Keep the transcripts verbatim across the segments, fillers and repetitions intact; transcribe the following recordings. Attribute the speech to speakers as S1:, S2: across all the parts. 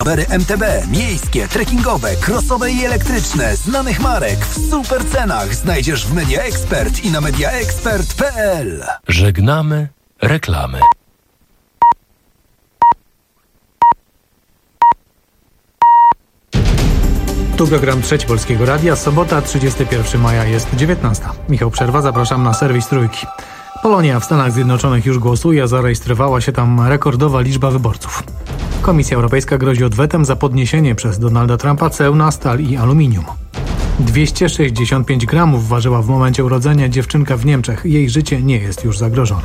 S1: Rowery M T B, miejskie, trekkingowe, crossowe i elektryczne, znanych marek w super cenach znajdziesz w Media Expert i na media expert kropka p l.
S2: Żegnamy reklamy.
S3: Tu program Trzeci Polskiego Radia, sobota, trzydziestego pierwszego maja, jest dziewiętnasta. Michał Przerwa, zapraszam na serwis Trójki. Polonia w Stanach Zjednoczonych już głosuje, a zarejestrowała się tam rekordowa liczba wyborców. Komisja Europejska grozi odwetem za podniesienie przez Donalda Trumpa ceł na stal i aluminium. dwieście sześćdziesiąt pięć gramów ważyła w momencie urodzenia dziewczynka w Niemczech. Jej życie nie jest już zagrożone.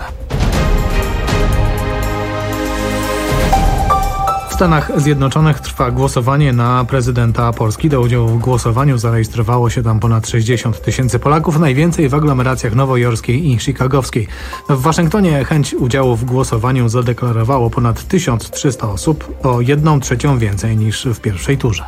S3: W Stanach Zjednoczonych trwa głosowanie na prezydenta Polski. Do udziału w głosowaniu zarejestrowało się tam ponad sześćdziesiąt tysięcy Polaków, najwięcej w aglomeracjach nowojorskiej i chicagowskiej. W Waszyngtonie chęć udziału w głosowaniu zadeklarowało ponad tysiąc trzysta osób, o jedną trzecią więcej niż w pierwszej turze.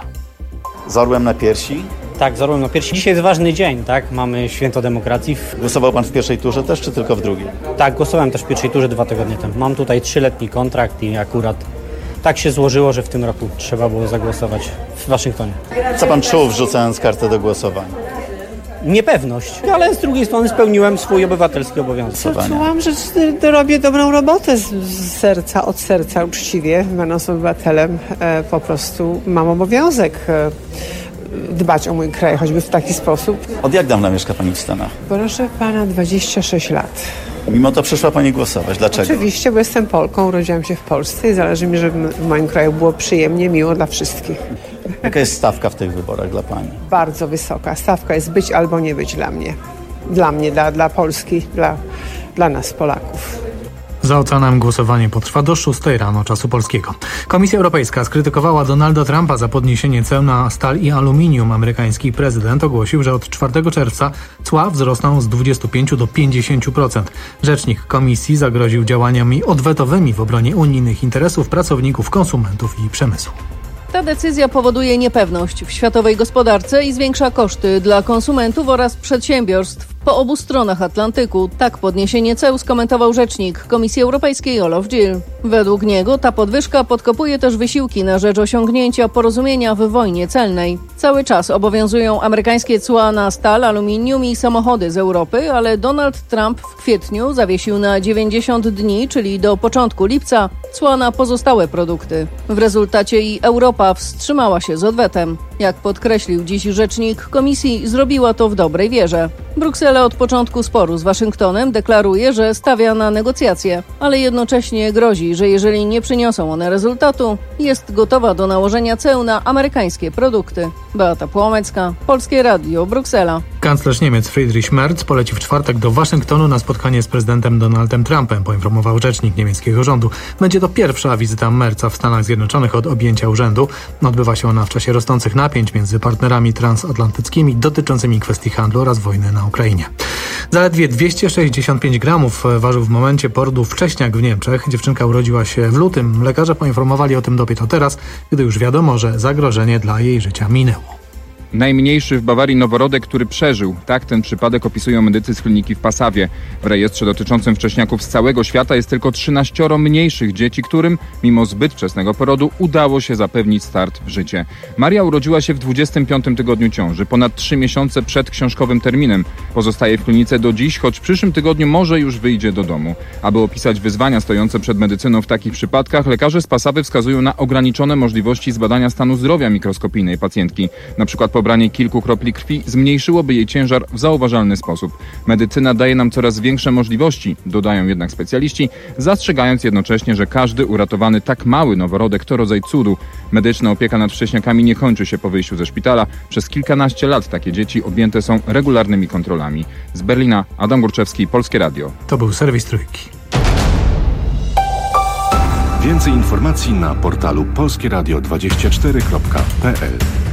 S4: Z orłem na piersi?
S5: Tak, z orłem na piersi. Dzisiaj jest ważny dzień, tak? Mamy święto demokracji.
S4: Głosował pan w pierwszej turze też, czy tylko w drugiej?
S5: Tak, głosowałem też w pierwszej turze dwa tygodnie temu. Mam tutaj trzyletni kontrakt i akurat tak się złożyło, że w tym roku trzeba było zagłosować w Waszyngtonie.
S4: Co pan czuł, wrzucając kartę do głosowania?
S5: Niepewność, ale z drugiej strony spełniłem swój obywatelski obowiązek.
S6: Czułam, że robię dobrą robotę z, z serca, od serca uczciwie, będąc obywatelem. E, po prostu mam obowiązek e, dbać o mój kraj, choćby w taki sposób.
S4: Od jak dawna mieszka pani w Stanach?
S6: Proszę pana, dwadzieścia sześć lat.
S4: Mimo to przyszła pani głosować. Dlaczego?
S6: Oczywiście, bo jestem Polką, urodziłam się w Polsce i zależy mi, żeby w moim kraju było przyjemnie, miło dla wszystkich.
S4: Jaka jest stawka w tych wyborach dla pani?
S6: Bardzo wysoka. Stawka jest być albo nie być dla mnie. Dla mnie, dla, dla Polski, dla, dla nas Polaków.
S3: Za oceanem głosowanie potrwa do szóstej rano czasu polskiego. Komisja Europejska skrytykowała Donalda Trumpa za podniesienie ceł na stal i aluminium. Amerykański prezydent ogłosił, że od czwartego czerwca cła wzrosną z dwudziestu pięciu do pięćdziesięciu procent. Rzecznik komisji zagroził działaniami odwetowymi w obronie unijnych interesów pracowników, konsumentów i przemysłu.
S7: Ta decyzja powoduje niepewność w światowej gospodarce i zwiększa koszty dla konsumentów oraz przedsiębiorstw po obu stronach Atlantyku. Tak podniesienie ceł skomentował rzecznik Komisji Europejskiej Olof Gill. Według niego ta podwyżka podkopuje też wysiłki na rzecz osiągnięcia porozumienia w wojnie celnej. Cały czas obowiązują amerykańskie cła na stal, aluminium i samochody z Europy, ale Donald Trump w kwietniu zawiesił na dziewięćdziesiąt dni, czyli do początku lipca, cła na pozostałe produkty. W rezultacie i Europa wstrzymała się z odwetem. Jak podkreślił dziś rzecznik Komisji, zrobiła to w dobrej wierze. Bruksela od początku sporu z Waszyngtonem deklaruje, że stawia na negocjacje, ale jednocześnie grozi, że jeżeli nie przyniosą one rezultatu, jest gotowa do nałożenia ceł na amerykańskie produkty. Beata Płomecka, Polskie Radio, Bruksela.
S3: Kanclerz Niemiec Friedrich Merz poleci w czwartek do Waszyngtonu na spotkanie z prezydentem Donaldem Trumpem, poinformował rzecznik niemieckiego rządu. Będzie to pierwsza wizyta Merza w Stanach Zjednoczonych od objęcia urzędu. Odbywa się ona w czasie rosnących napięć między partnerami transatlantyckimi dotyczącymi kwestii handlu oraz wojny na Ukrainie. Zaledwie dwieście sześćdziesiąt pięć gramów ważył w momencie porodu wcześniak w Niemczech. Dziewczynka urodziła się w lutym. Lekarze poinformowali o tym dopiero teraz, gdy już wiadomo, że zagrożenie dla jej życia minęło.
S8: Najmniejszy w Bawarii noworodek, który przeżył. Tak ten przypadek opisują medycy z kliniki w Passawie. W rejestrze dotyczącym wcześniaków z całego świata jest tylko trzynaścioro mniejszych dzieci, którym, mimo zbyt wczesnego porodu, udało się zapewnić start w życie. Maria urodziła się w dwudziestym piątym tygodniu ciąży, ponad trzy miesiące przed książkowym terminem. Pozostaje w klinice do dziś, choć w przyszłym tygodniu może już wyjdzie do domu. Aby opisać wyzwania stojące przed medycyną w takich przypadkach, lekarze z Passawy wskazują na ograniczone możliwości zbadania stanu zdrowia mikroskopijnej pacjentki. Na przykład pobranie kilku kropli krwi zmniejszyłoby jej ciężar w zauważalny sposób. Medycyna daje nam coraz większe możliwości, dodają jednak specjaliści, zastrzegając jednocześnie, że każdy uratowany tak mały noworodek to rodzaj cudu. Medyczna opieka nad wcześniakami nie kończy się po wyjściu ze szpitala. Przez kilkanaście lat takie dzieci objęte są regularnymi kontrolami. Z Berlina Adam Górczewski, Polskie Radio.
S3: To był serwis Trójki.
S9: Więcej informacji na portalu polskieradio dwadzieścia cztery kropka p l.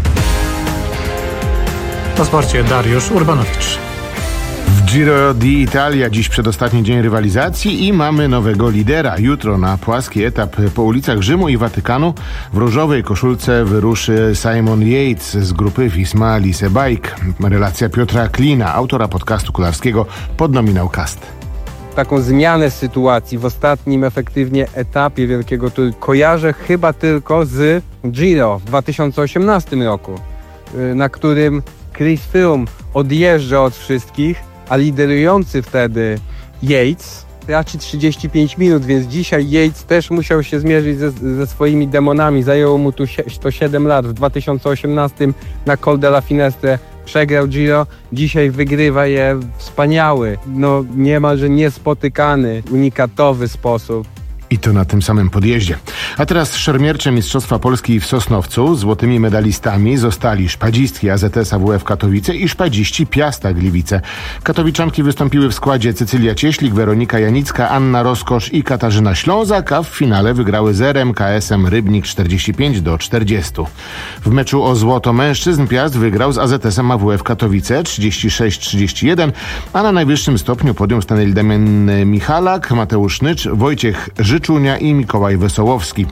S3: Po sporcie Dariusz Urbanowicz.
S10: W Giro d'Italia dziś przedostatni dzień rywalizacji i mamy nowego lidera. Jutro na płaski etap po ulicach Rzymu i Watykanu w różowej koszulce wyruszy Simon Yates z grupy Visma Lease Bike. Relacja Piotra Klina, autora podcastu kolarskiego Podnominał Cast.
S11: taką zmianę sytuacji w ostatnim efektywnie etapie Wielkiego Touru kojarzę chyba tylko z Giro w dwa tysiące osiemnastym roku, na którym Chris Froome odjeżdża od wszystkich, a liderujący wtedy Yates traci trzydzieści pięć minut, więc dzisiaj Yates też musiał się zmierzyć ze, ze swoimi demonami. Zajęło mu tu to siedem lat. W dwa tysiące osiemnastym na Col de la Finestre przegrał Giro, dzisiaj wygrywa je w wspaniały, no niemalże niespotykany, unikatowy sposób.
S10: I to na tym samym podjeździe. A teraz szermiercze Mistrzostwa Polski w Sosnowcu. Złotymi medalistami zostali szpadzistki A Z S A W F Katowice i szpadziści Piasta Gliwice. Katowiczanki wystąpiły w składzie Cecylia Cieślik, Weronika Janicka, Anna Roskosz i Katarzyna Ślązak, a w finale wygrały z R M K S-em Rybnik czterdzieści pięć do czterdziestu. W meczu o złoto mężczyzn Piast wygrał z A Z S-em A W F Katowice trzydzieści sześć trzydzieści jeden, a na najwyższym stopniu podium stanęli Damian Michalak, Mateusz Nycz, Wojciech Życzunia i Mikołaj Wesołowski.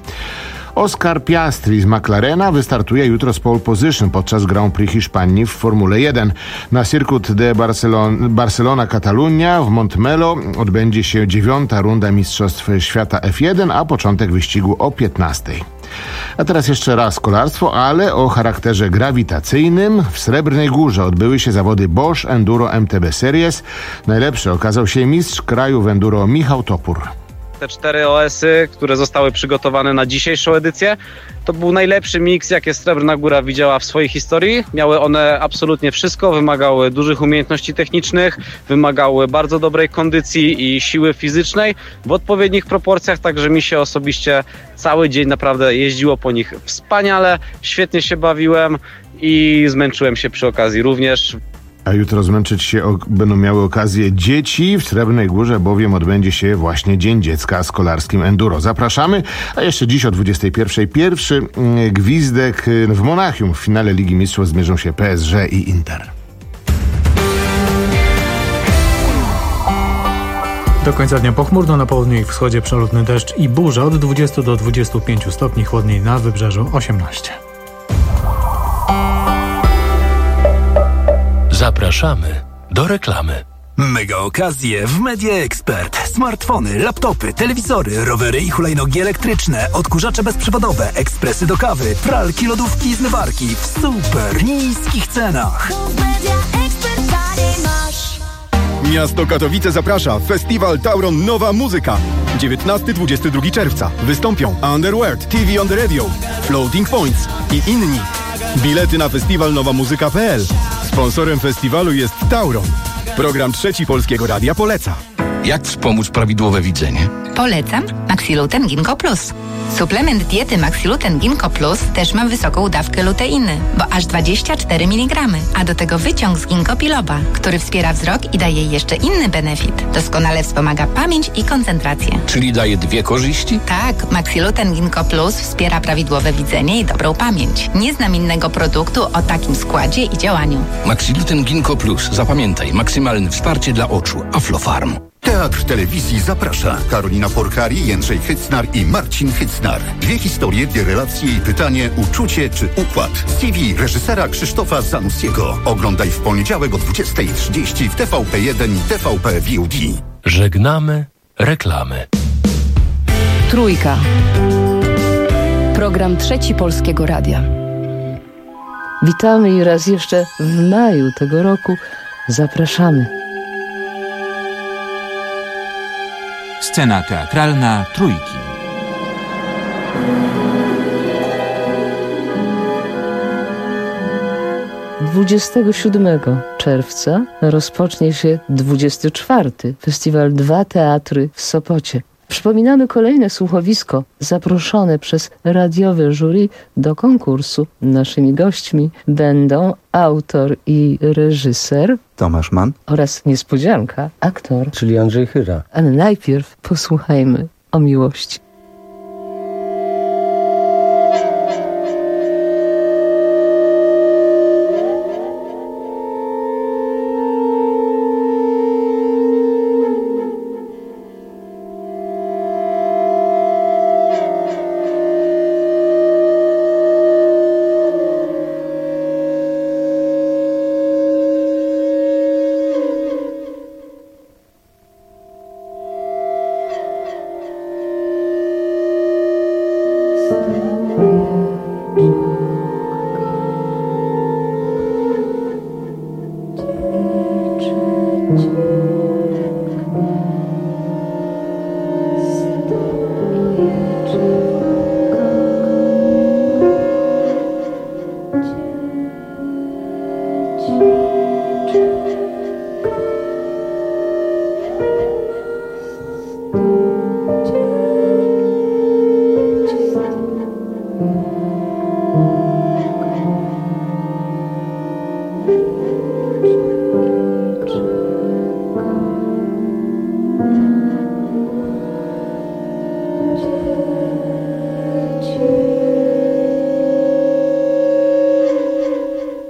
S10: Oscar Piastri z McLarena wystartuje jutro z pole position podczas Grand Prix Hiszpanii w Formule jeden. Na Circuit de Barcelona, Barcelona-Catalunya w Montmelo odbędzie się dziewiąta runda Mistrzostw Świata F jeden, a początek wyścigu o piętnastej. A teraz jeszcze raz kolarstwo, ale o charakterze grawitacyjnym. W Srebrnej Górze odbyły się zawody Bosch Enduro M T B Series. Najlepszy okazał się mistrz kraju w enduro Michał Topór.
S12: Te cztery O S-y, które zostały przygotowane na dzisiejszą edycję, to był najlepszy miks, jakie Srebrna Góra widziała w swojej historii. Miały one absolutnie wszystko, wymagały dużych umiejętności technicznych, wymagały bardzo dobrej kondycji i siły fizycznej w odpowiednich proporcjach, także mi się osobiście cały dzień naprawdę jeździło po nich wspaniale, świetnie się bawiłem i zmęczyłem się przy okazji również.
S10: A jutro zmęczyć się o, będą miały okazję dzieci. W Srebrnej Górze bowiem odbędzie się właśnie Dzień Dziecka z kolarskim enduro. Zapraszamy, a jeszcze dziś o dwudziestej pierwszej pierwszy mm, gwizdek w Monachium. W finale Ligi Mistrzów zmierzą się P S G i Inter.
S3: Do końca dnia pochmurno, na południu i wschodzie przelotny deszcz i burza, od dwudziestu do dwudziestu pięciu stopni, chłodniej na wybrzeżu osiemnaście.
S2: Zapraszamy do reklamy.
S1: Mega okazje w Media Expert. Smartfony, laptopy, telewizory, rowery i hulajnogi elektryczne, odkurzacze bezprzewodowe, ekspresy do kawy, pralki, lodówki i zmywarki w super niskich cenach.
S13: Miasto Katowice zaprasza. Festiwal Tauron Nowa Muzyka. dziewiętnastego do dwudziestego drugiego czerwca. Wystąpią Underworld, T V on the Radio, Floating Points i inni. Bilety na festiwal nowa muzyka kropka p l. Sponsorem festiwalu jest Tauron. Program Trzeci Polskiego Radia poleca.
S14: Jak wspomóc prawidłowe widzenie?
S15: Polecam Maxiluten Ginkgo Plus. Suplement diety Maxiluten Ginkgo Plus też ma wysoką dawkę luteiny, bo aż dwadzieścia cztery miligramy, a do tego wyciąg z ginkgo biloba, który wspiera wzrok i daje jeszcze inny benefit. Doskonale wspomaga pamięć i koncentrację.
S14: Czyli daje dwie korzyści?
S15: Tak, Maxiluten Ginkgo Plus wspiera prawidłowe widzenie i dobrą pamięć. Nie znam innego produktu o takim składzie i działaniu.
S14: Maxiluten Ginkgo Plus. Zapamiętaj, maksymalne wsparcie dla oczu. Aflofarm.
S16: Teatr Telewizji zaprasza. Karolina Porkari, Jędrzej Hycnar i Marcin Hycnar. Dwie historie, dwie relacje i pytanie: uczucie czy układ? Z T V reżysera Krzysztofa Zanussiego. Oglądaj w poniedziałek o dwudziestej trzydzieści w T V P jeden i T V P V O D.
S2: Żegnamy reklamy.
S17: Trójka. Program Trzeci Polskiego Radia.
S18: Witamy i raz jeszcze w maju tego roku zapraszamy.
S19: Scena teatralna Trójki.
S18: dwudziestego siódmego czerwca rozpocznie się dwudziesty czwarty Festiwal Dwa Teatry w Sopocie. Przypominamy kolejne słuchowisko zaproszone przez radiowe jury do konkursu. Naszymi gośćmi będą autor i reżyser
S20: Tomasz Mann
S18: oraz niespodzianka, aktor,
S20: czyli Andrzej Chyra.
S18: Ale najpierw posłuchajmy o miłości.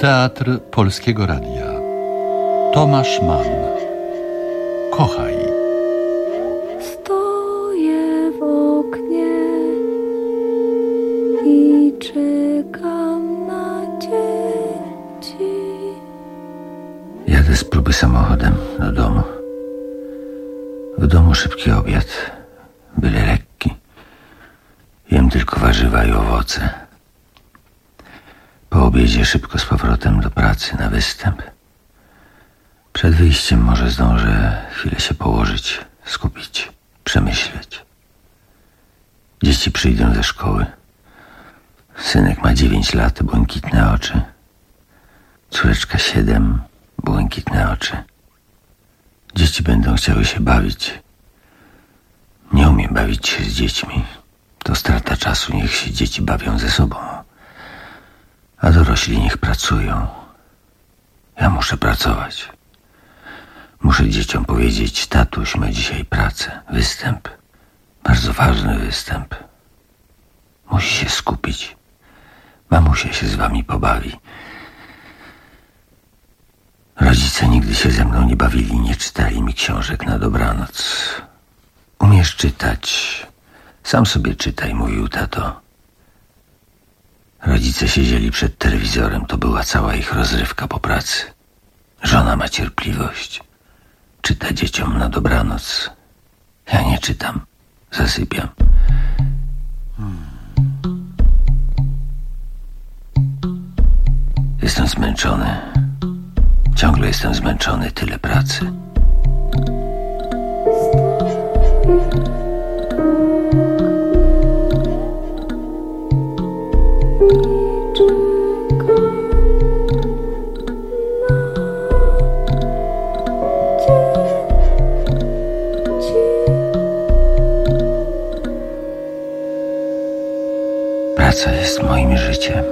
S9: Teatr Polskiego Radia. Tomasz Mann. Kochaj.
S20: Stoję w oknie i czekam na dzieci.
S21: Jadę z próby samochodem do domu. W domu szybki obiad, byle lekki. Jem tylko warzywa i owoce. Po obiedzie szybko z powrotem do pracy na występ. Przed wyjściem może zdążę chwilę się położyć, skupić, przemyśleć. Dzieci przyjdą ze szkoły. Synek ma dziewięć lat, błękitne oczy. Córeczka siedem, błękitne oczy. Dzieci będą chciały się bawić. Nie umiem bawić się z dziećmi. To strata czasu, niech się dzieci bawią ze sobą. A dorośli niech pracują. Ja muszę pracować. Muszę dzieciom powiedzieć: tatuś ma dzisiaj pracę, występ. Bardzo ważny występ. Musi się skupić. Mamusia się z wami pobawi. Rodzice nigdy się ze mną nie bawili, nie czytali mi książek na dobranoc. Umiesz czytać? Sam sobie czytaj, mówił tato. Rodzice siedzieli przed telewizorem, to była cała ich rozrywka po pracy. Żona ma cierpliwość. Czyta dzieciom na dobranoc. Ja nie czytam, zasypiam. Jestem zmęczony. Ciągle jestem zmęczony, tyle pracy. Praca jest moim życiem.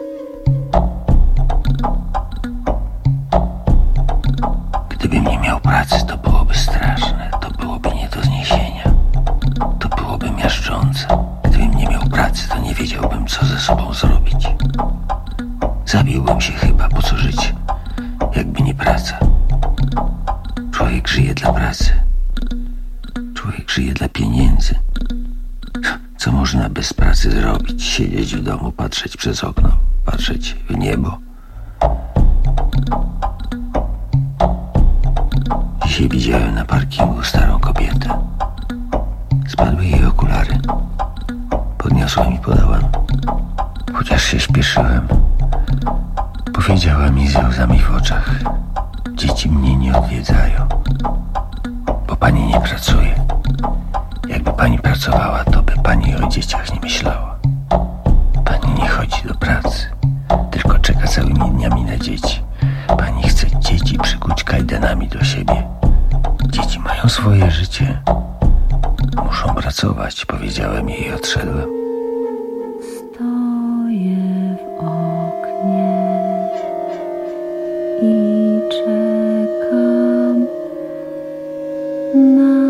S21: Gdybym nie miał pracy, to byłoby straszne, to byłoby nie do zniesienia, to byłoby miażdżące. Gdybym nie miał pracy, to nie wiedziałbym, co ze sobą zrobić. Zabiłbym się chyba, po co żyć, jakby nie praca. Człowiek żyje dla pracy. Człowiek żyje dla pieniędzy. Co można bez pracy zrobić? Siedzieć w domu, patrzeć przez okno, patrzeć w niebo. Dzisiaj widziałem na parkingu starą kobietę. Spadły jej okulary. Podniosłem i podałem. Chociaż się śpieszyłem, powiedziała mi ze łzami w oczach: dzieci mnie nie odwiedzają, bo pani nie pracuje. Jakby pani pracowała, to by pani o dzieciach nie myślała. Pani nie chodzi do pracy, tylko czeka całymi dniami na dzieci. Pani chce dzieci przykuć kajdanami do siebie. Dzieci mają swoje życie. Muszą pracować, powiedziałem jej i odszedłem.
S20: Stoję w oknie i czekam na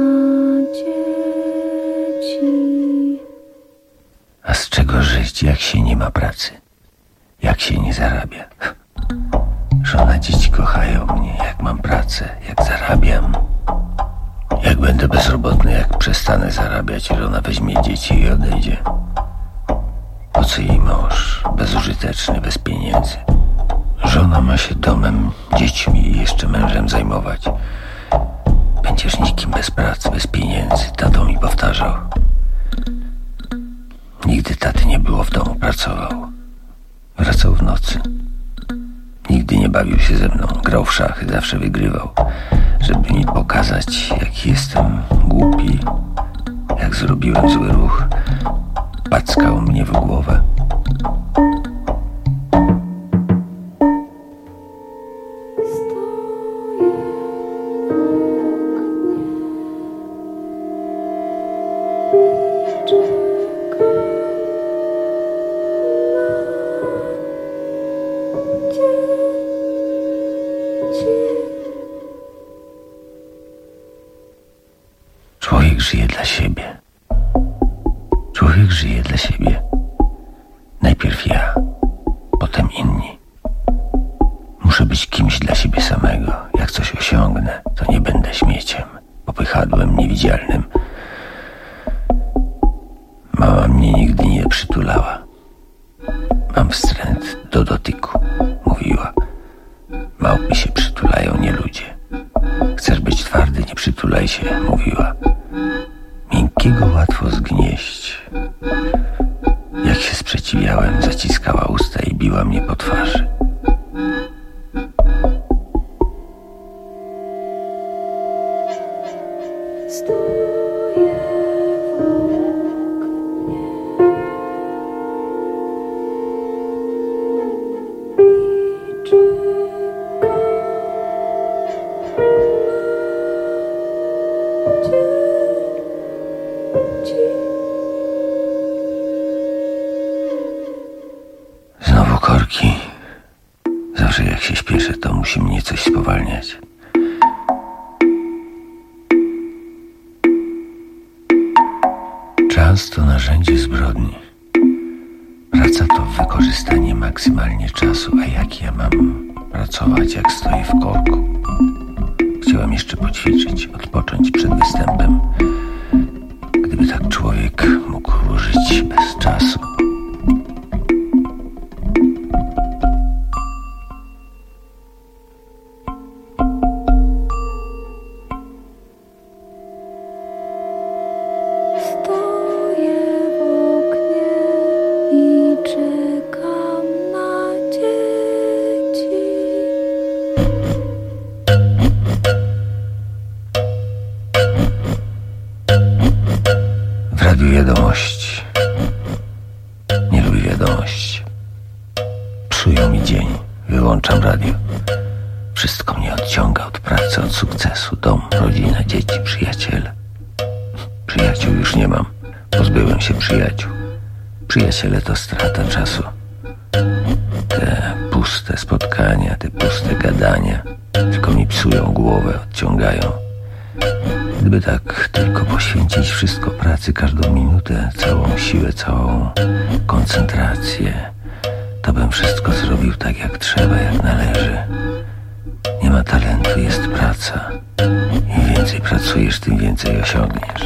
S20: dzieci.
S21: A z czego żyć, jak się nie ma pracy? Jak się nie zarabia? Żona, dzieci kochają mnie, jak mam pracę, jak zarabiam. Jak będę bezrobotny, jak przestanę zarabiać, żona weźmie dzieci i odejdzie. Po co jej mąż, bezużyteczny, bez pieniędzy? Żona ma się domem, dziećmi i jeszcze mężem zajmować. Będziesz nikim bez pracy, bez pieniędzy, tato mi powtarzał. Nigdy taty nie było w domu, pracował. Wracał w nocy. Nigdy nie bawił się ze mną, grał w szachy, zawsze wygrywał. Żeby mi pokazać, jak jestem głupi, jak zrobiłem zły ruch, packał mnie w głowę. Człowiek żyje dla siebie. Człowiek żyje dla siebie. do dotyku, mówiła. Małpy się przytulają, nie ludzie. Chcesz być twardy, nie przytulaj się, mówiła. Miękkiego łatwo zgnieść. Jak się sprzeciwiałem, zaciskała usta i biła mnie po twarzy. Znowu korki. Zawsze jak się śpieszę, to musi mnie coś spowalniać. Czas to narzędzie zbrodni. Praca to wykorzystanie maksymalnie czasu, a jak ja mam pracować, jak stoję w korku? Chciałem jeszcze poćwiczyć, odpocząć przed występem. Gdyby tak człowiek mógł żyć bez czasu. W radiu wiadomości. Nie lubię wiadomości. Psują mi dzień. Wyłączam radio. Wszystko mnie odciąga od pracy, od sukcesu. Dom, rodzina, dzieci, przyjaciele. Przyjaciół już nie mam. Pozbyłem się przyjaciół. Przyjaciele to strata czasu. Te puste spotkania, te puste gadania tylko mi psują głowę, odciągają. Gdyby tak tylko poświęcić wszystko pracy, każdą minutę, całą siłę, całą koncentrację, to bym wszystko zrobił tak jak trzeba, jak należy. Nie ma talentu, jest praca. Im więcej pracujesz, tym więcej osiągniesz.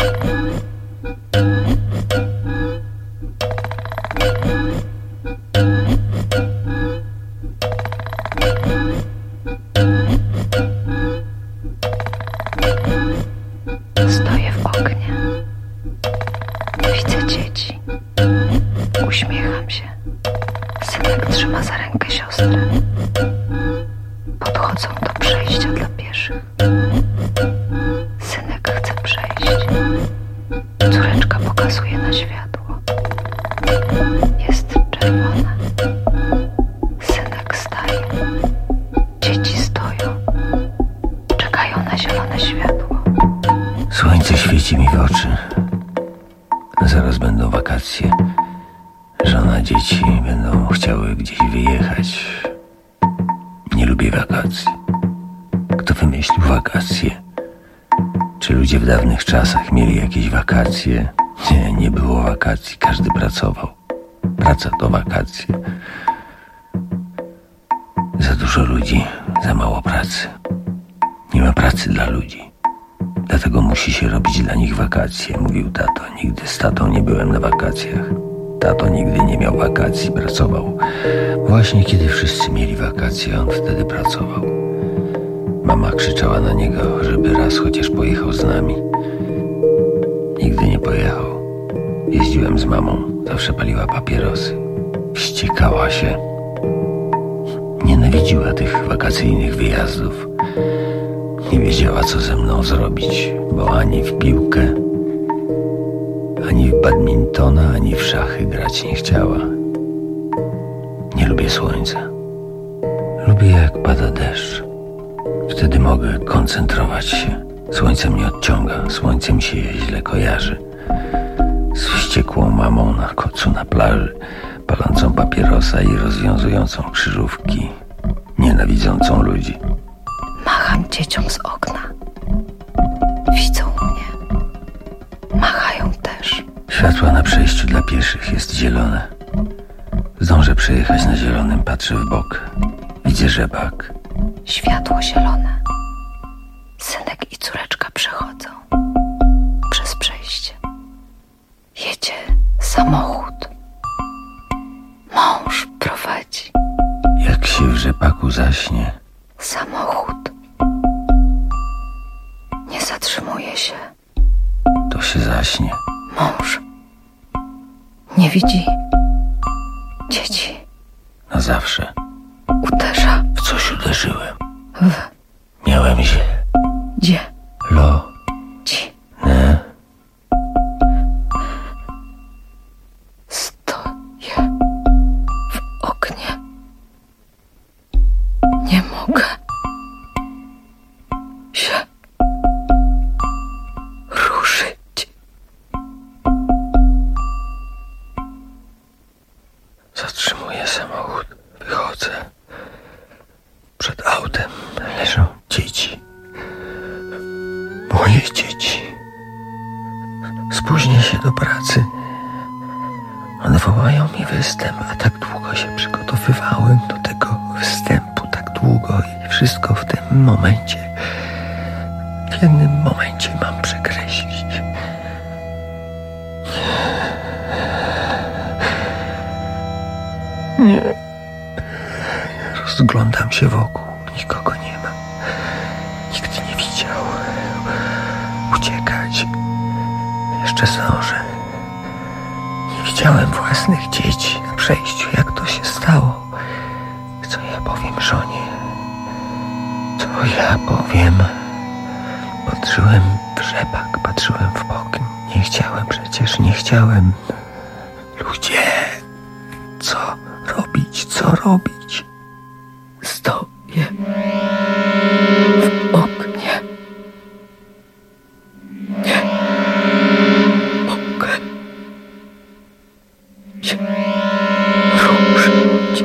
S17: Stoję w oknie. Widzę dzieci. Uśmiecham się. Synek trzyma za rękę siostrę. Podchodzą do przejścia dla pieszych. Synek chce przejść. Córeczka pokazuje na światło. Jest czerwone. Synek staje. Dzieci stoją. Czekają na zielone światło.
S21: Słońce świeci mi w oczy. Zaraz będą wakacje. Żona, dzieci będą chciały gdzieś wyjechać. Nie lubię wakacji. Kto wymyślił wakacje? Czy ludzie w dawnych czasach mieli jakieś wakacje? Nie, nie było wakacji. Każdy pracował. Praca to wakacje. Za dużo ludzi, za mało pracy. Nie ma pracy dla ludzi. Dlatego musi się robić dla nich wakacje, mówił tato. Nigdy z tatą nie byłem na wakacjach. Tato nigdy nie miał wakacji, pracował. Właśnie kiedy wszyscy mieli wakacje, on wtedy pracował. Mama krzyczała na niego, żeby raz chociaż pojechał z nami. Nigdy nie pojechał. Jeździłem z mamą, zawsze paliła papierosy. Wściekała się. Nienawidziła tych wakacyjnych wyjazdów. Nie wiedziała, co ze mną zrobić, bo ani w piłkę, ani w badmintona, ani w szachy grać nie chciała. Nie lubię słońca. Lubię, jak pada deszcz. Wtedy mogę koncentrować się. Słońce mnie odciąga, słońce mi się źle kojarzy. Z wściekłą mamą na kocu na plaży, palącą papierosa i rozwiązującą krzyżówki, nienawidzącą ludzi.
S17: Macham dzieciom z okna. Widzą mnie. Machają też.
S21: Światła na przejściu dla pieszych jest zielone. Zdążę przejechać na zielonym, patrzę w bok. Widzę rzepak.
S17: Światło zielone. Synek i córeczka przechodzą przez przejście. Jedzie samochód. Mąż prowadzi.
S21: rzepaku zaśnie.
S17: Samochód nie zatrzymuje się.
S21: To się zaśnie.
S17: Mąż nie widzi dzieci.
S21: Na zawsze.
S17: Uderza.
S21: W coś uderzyłem.
S17: W.
S21: Miałem się.
S17: Gdzie?
S21: Lo.
S17: Ci.
S21: Ne.
S17: Stoję w oknie. Nie mogę się ruszyć.
S21: Zatrzymuję samochód. Wychodzę. Przed autem leżą dzieci. Moje dzieci. Spóźnię się do pracy. One wołają mi występ, a tak długo się przygotowywałem do tego występu, tak długo i wszystko w tym momencie, w jednym momencie mam przekreślić. Nie. Rozglądam się wokół, nikogo nie ma. Nikt nie widział. Uciekać. Jeszcze zdążę. Nie widziałem własnych dzieci na przejściu. Jak to się stało? Co ja powiem żonie? Co ja powiem? Patrzyłem w rzepak, patrzyłem w bok. Nie chciałem przecież, nie chciałem. Ludzie, co robić, co robić? Stoję w oknie. Nie mogę się ruszyć.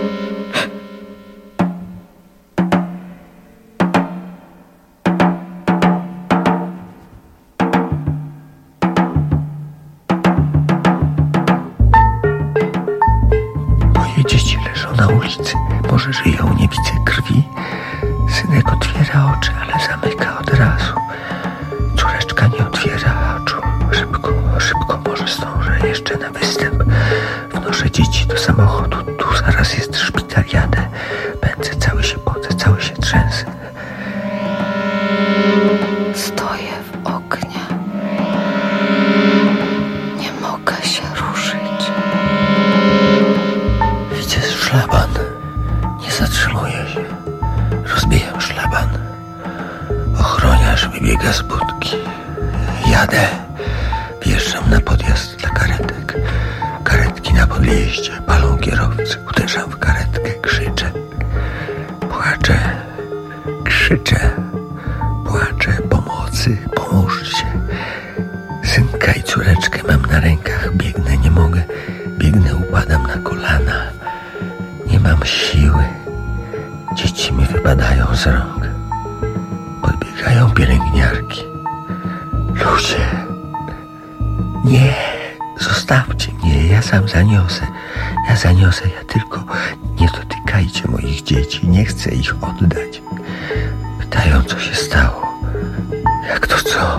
S21: Moje dzieci leżą na ulicy. Może żyją, nie widzę krwi. Synek otwiera oczy, ale zamyka od razu. Córeczka nie otwiera oczu. Szybko, szybko, może zdążę jeszcze na występ. Wnoszę dzieci do samochodu. Tu zaraz jest szpital, jadę. Pędzę, cały się podzę, cały się trzęsę.
S17: Stoję w oknie. Nie mogę się ruszyć.
S21: Widzę szlaban. Nie zatrzymuję się. Rozbijam szlaban. Ochroniarz wybiega z budki. Jadę. Wjeżdżam na podjazd dla karetek. Karetki na podjeździe. Palą kierowcy. Uderzam w karetkę. Krzyczę. Płaczę. Krzyczę. Płaczę. Pomocy. Pomóżcie. Synka i córeczkę mam na rękach. Biegnę. Nie mogę. Biegnę. Upadam na kolana. Nie mam siły. Dzieci mi wypadają z rąk. Podbiegają pielęgniarki. Ludzie. Nie. Zostawcie mnie. Ja sam zaniosę. Ja zaniosę. Ja tylko nie dotykajcie moich dzieci. Nie chcę ich oddać. Pytają, co się stało. Jak to co?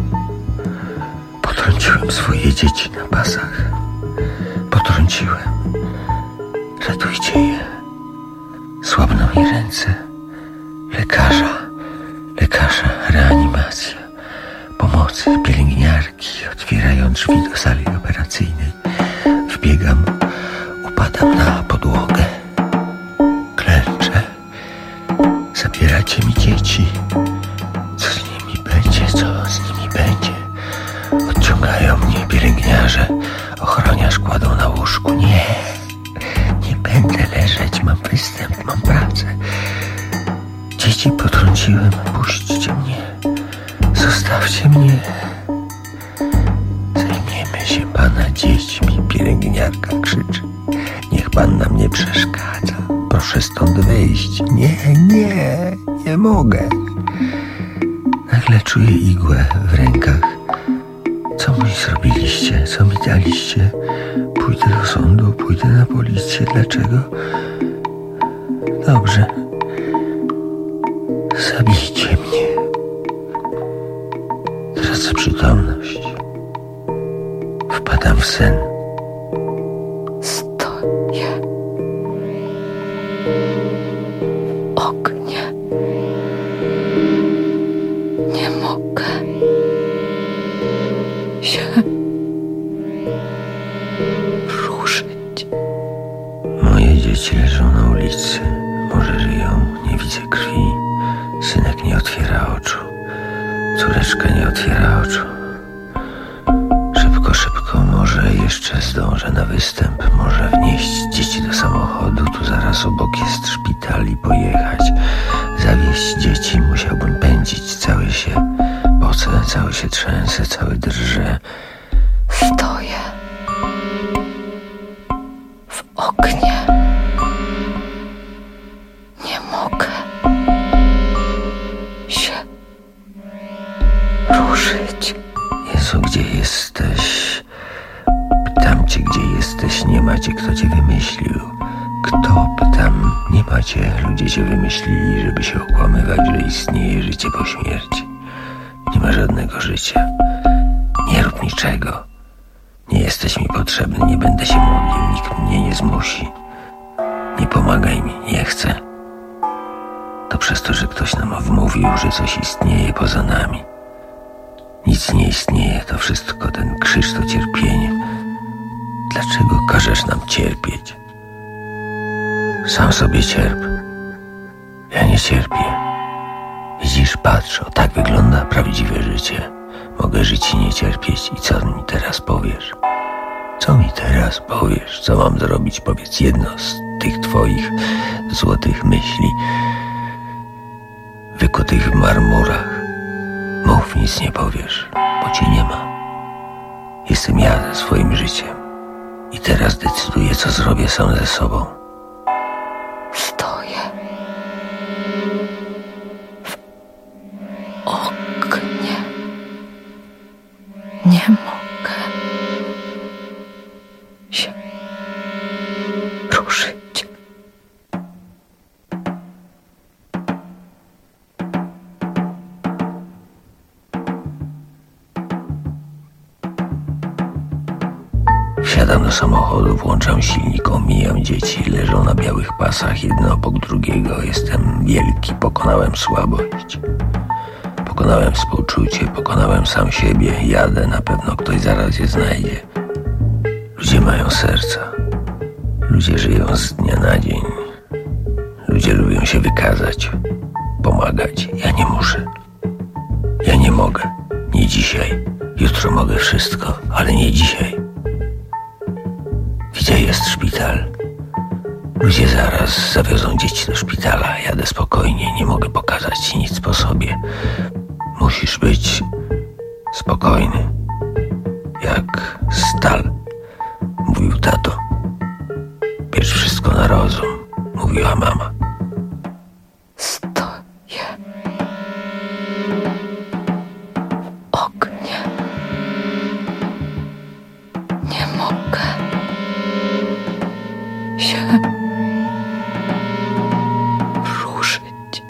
S21: Potrąciłem swoje dzieci na pasach. Potrąciłem. Ratujcie je. Słabną mi ręce. Lekarza. Lekarza. Reanimacja. Pomocy. Pielęgniarki. Otwierają drzwi do sali operacyjnej. Wbiegam. Upadam na podłogę. Klęczę. Zabieracie mi dzieci. Co z nimi będzie? Co z nimi będzie? Odciągają mnie pielęgniarze. Ochroniarz kładą na łóżku. Nie. Nie będę leżeć. Mam występ. Mam pracę. Dzieci potrąciłem. Puśćcie mnie. Zostawcie mnie. Zajmiemy się pana dziećmi. Pielęgniarka krzyczy. Niech pan nam nie przeszkadza. Proszę stąd wyjść. Nie, nie. Nie mogę. Nagle czuję igłę w rękach. Co mi zrobiliście? Co mi daliście? Pójdę do sądu, pójdę na policję. Dlaczego? Dobrze. Zabijcie mnie. Tracę przytomność. Wpadam w sen.
S17: Stoję
S21: Dzieci leżą na ulicy. Może żyją, nie widzę krwi. Synek nie otwiera oczu. Córeczka nie otwiera oczu. Szybko, szybko, może jeszcze zdążę na występ. Może wnieść dzieci do samochodu. Tu zaraz obok jest szpital i pojechać. Zawieźć dzieci musiałbym pędzić. Cały się pocę, cały się trzęsę, cały drżę.
S17: Stoję w oknie. Nie mogę się ruszyć.
S21: Jezu, gdzie jesteś? Pytam cię, gdzie jesteś? Nie macie, kto cię wymyślił. Kto? Pytam. Nie macie. Ludzie cię wymyślili, żeby się okłamywać, że istnieje życie po śmierci. Nie ma żadnego życia. Nie rób niczego. Nie jesteś mi potrzebny, nie będę się modlił, nikt mnie nie zmusi. Nie pomagaj mi, nie chcę. To przez to, że ktoś nam wmówił, że coś istnieje poza nami. Nic nie istnieje, to wszystko, ten krzyż to cierpienie. Dlaczego każesz nam cierpieć? Sam sobie cierp. Ja nie cierpię. Widzisz, patrz, o tak wygląda prawdziwe życie. Mogę żyć i nie cierpieć. I co mi teraz powiesz? Co mi teraz powiesz? Co mam zrobić? Powiedz jedno z tych twoich złotych myśli wykutych w marmurach. Mów, nic nie powiesz, bo cię nie ma. Jestem ja ze swoim życiem. I teraz decyduję, co zrobię sam ze sobą.
S17: Stoję w oknie. Nie mogę się ruszyć.
S21: Wsiadam do samochodu, włączam silnik, omijam dzieci, leżą na białych pasach, jedno obok drugiego. Jestem wielki, pokonałem słabość. Pokonałem współczucie, pokonałem sam siebie. Jadę, na pewno ktoś zaraz je znajdzie. Ludzie mają serca. Ludzie żyją z dnia na dzień. Ludzie lubią się wykazać, pomagać. Ja nie muszę. Ja nie mogę. Nie dzisiaj. Jutro mogę wszystko, ale nie dzisiaj. Gdzie jest szpital? Ludzie zaraz zawiozą dzieci do szpitala. Jadę spokojnie, nie mogę pokazać ci nic po sobie. Musisz być spokojny, jak stal, mówił tato. Bierz wszystko na rozum, mówiła mama.
S17: Stoję w oknie. Nie mogę się ruszyć.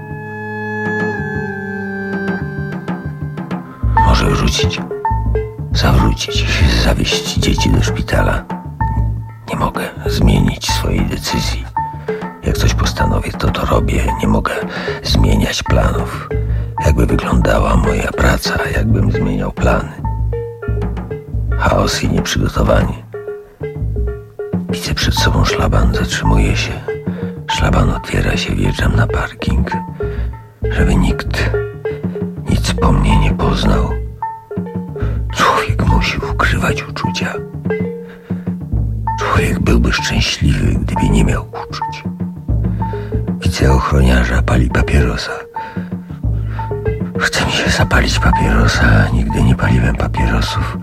S21: Może wrócić, zawrócić, zawieźć dzieci do szpitala. Nie mogę zmienić swojej decyzji. Jak coś postanowię, to to robię. Nie mogę zmieniać planów. Jakby wyglądała moja praca, jakbym zmieniał plany. Chaos i nieprzygotowanie. Widzę przed sobą szlaban, zatrzymuję się. Szlaban otwiera się, wjeżdżam na parking. Żeby nikt nic po mnie nie poznał. Człowiek musi ukrywać uczucia. Człowiek byłby szczęśliwy, gdyby nie miał uczuć. Widzę ochroniarza, pali papierosa. Chce mi się zapalić papierosa. Nigdy nie paliłem papierosów.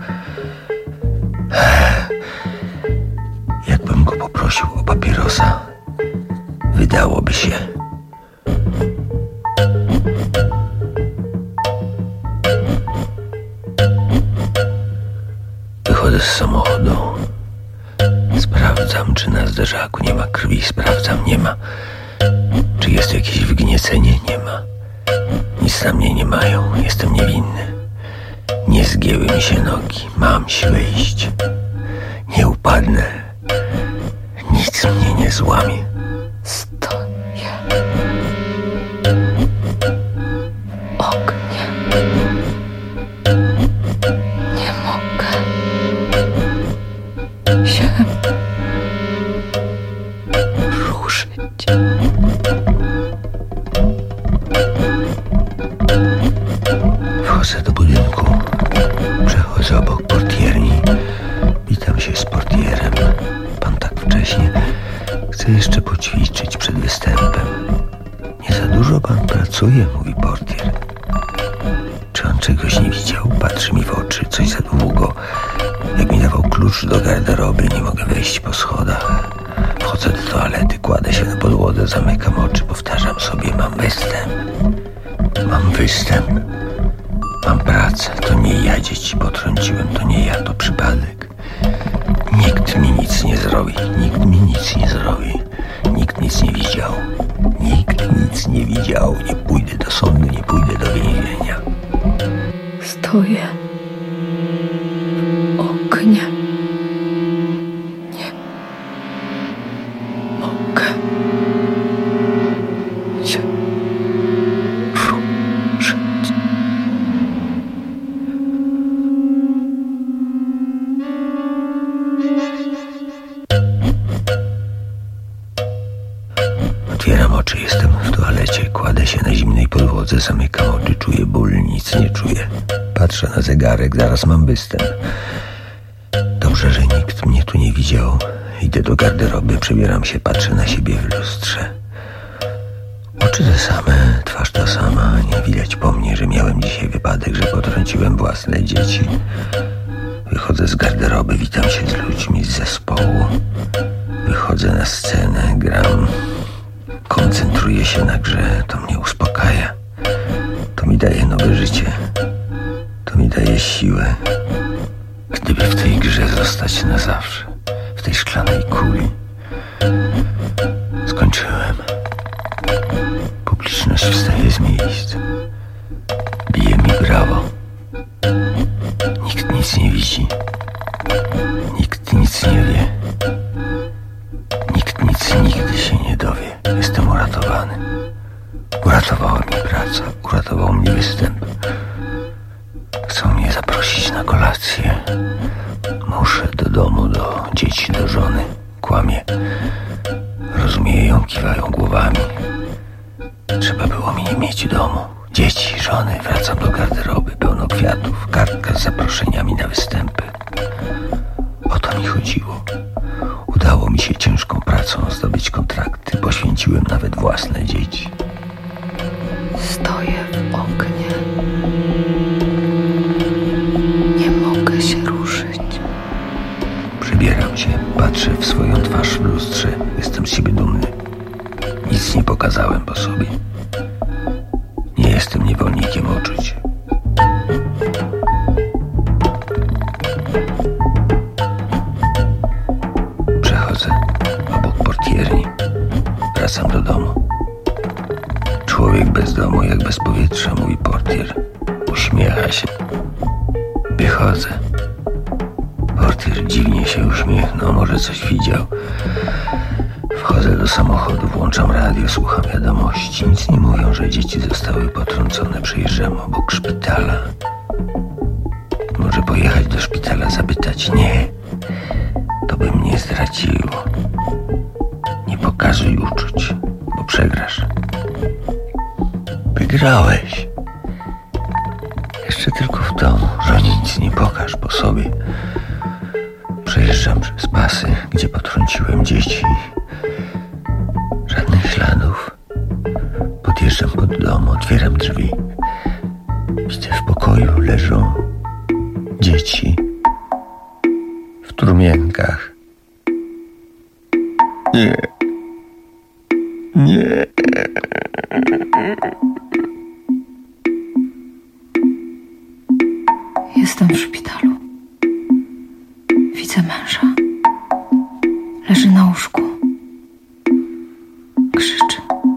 S21: Jakbym go poprosił o papierosa, wydałoby się. Wychodzę z samochodu. Sprawdzam, czy na zderzaku nie ma krwi. Sprawdzam, nie ma. Czy jest jakieś wgniecenie? Nie ma. Nic na mnie nie mają. Jestem niewinny. Nie zgięły mi się nogi. Mam siłę iść. Nie upadnę. Nic mnie nie złamie.
S17: Stoję w oknie. Nie mogę się
S21: ruszyć. Wchodzę do budynku, przechodzę obok portierni, witam się z portierem. Pan tak wcześnie, chcę jeszcze poćwiczyć przed występem. Nie za dużo pan pracuje, mówi portier. Czy on czegoś nie widział? Patrzy mi w oczy, coś za długo. Jak mi dawał klucz do garderoby, nie mogę wejść po schodach. Wchodzę do toalety, kładę się na podłodze, zamykam oczy, powtarzam sobie, mam występ. Mam występ. Mam pracę, to nie ja dzieci potrąciłem, to nie ja, to przypadek. Nikt mi nic nie zrobi, nikt mi nic nie zrobi. Nikt nic nie widział, nikt nic nie widział. Nie pójdę do sądu, nie pójdę do więzienia.
S20: Stoję w oknie. Nie mogę się ruszyć.
S21: Otwieram oczy, jestem w toalecie, kładę się na zimnej podłodze, zamykam oczy, czuję ból, nic nie czuję. Patrzę na zegarek, zaraz mam występ. Dobrze, że nikt mnie tu nie widział. Idę do garderoby, przebieram się, patrzę na siebie w lustrze. Oczy te same, twarz ta sama, nie widać po mnie, że miałem dzisiaj wypadek, że potrąciłem własne dzieci. Wychodzę z garderoby, witam się z ludźmi z zespołu. Wychodzę na scenę, gram. Koncentruję się na grze, to mnie uspokaja. To mi daje nowe życie. To mi daje siłę. Gdyby w tej grze zostać na zawsze, w tej szklanej kuli. Skończyłem. Publiczność wstaje z miejsc. Bije mi brawo. Nikt nic nie widzi. Nikt nic nie wie. Nikt nic nigdy się nie dowie. Jestem uratowany. Uratowała mnie praca. Uratował mnie występ. Chcą mnie zaprosić na kolację. Muszę do domu, do dzieci, do żony. Kłamie. Rozumieją, kiwają głowami. Trzeba było mi nie mieć domu. Dzieci, żony, wracam do garderoby. Pełno kwiatów, kartka z zaproszeniami na występy. O to mi chodziło. Udało mi się ciężką pracą zdobyć kontrakty. Poświęciłem nawet własne dzieci.
S20: Stoję w oknie. Nie mogę się ruszyć.
S21: Przebieram się, patrzę w swoją twarz w lustrze. Jestem z siebie dumny. Nic nie pokazałem po sobie. Nie jestem niewolnikiem uczuć. Przechodzę obok portierni. Wracam do domu. Człowiek bez domu, jak bez powietrza, mówi portier. Uśmiecha się. Wychodzę. Portier dziwnie się uśmiechnął, może coś widział. Wchodzę do samochodu, włączam radio, słucham wiadomości. Nic nie mówią, że dzieci zostały potrącone. Przejeżdżam obok szpitala. Może pojechać do szpitala, zapytać? Nie. To by mnie zdradziło. Nie pokazuj uczuć, bo przegrasz. Wygrałeś. Jeszcze tylko w domu, żonie nic nie pokaż po sobie. Przejeżdżam przez pasy, gdzie potrąciłem dzieci. Żadnych śladów. Podjeżdżam pod dom, otwieram drzwi. Widzę, w pokoju leżą dzieci w trumienkach. Nie. Nie.
S20: Jestem w szpitalu. Widzę męża. Leży na łóżku. Krzyczy.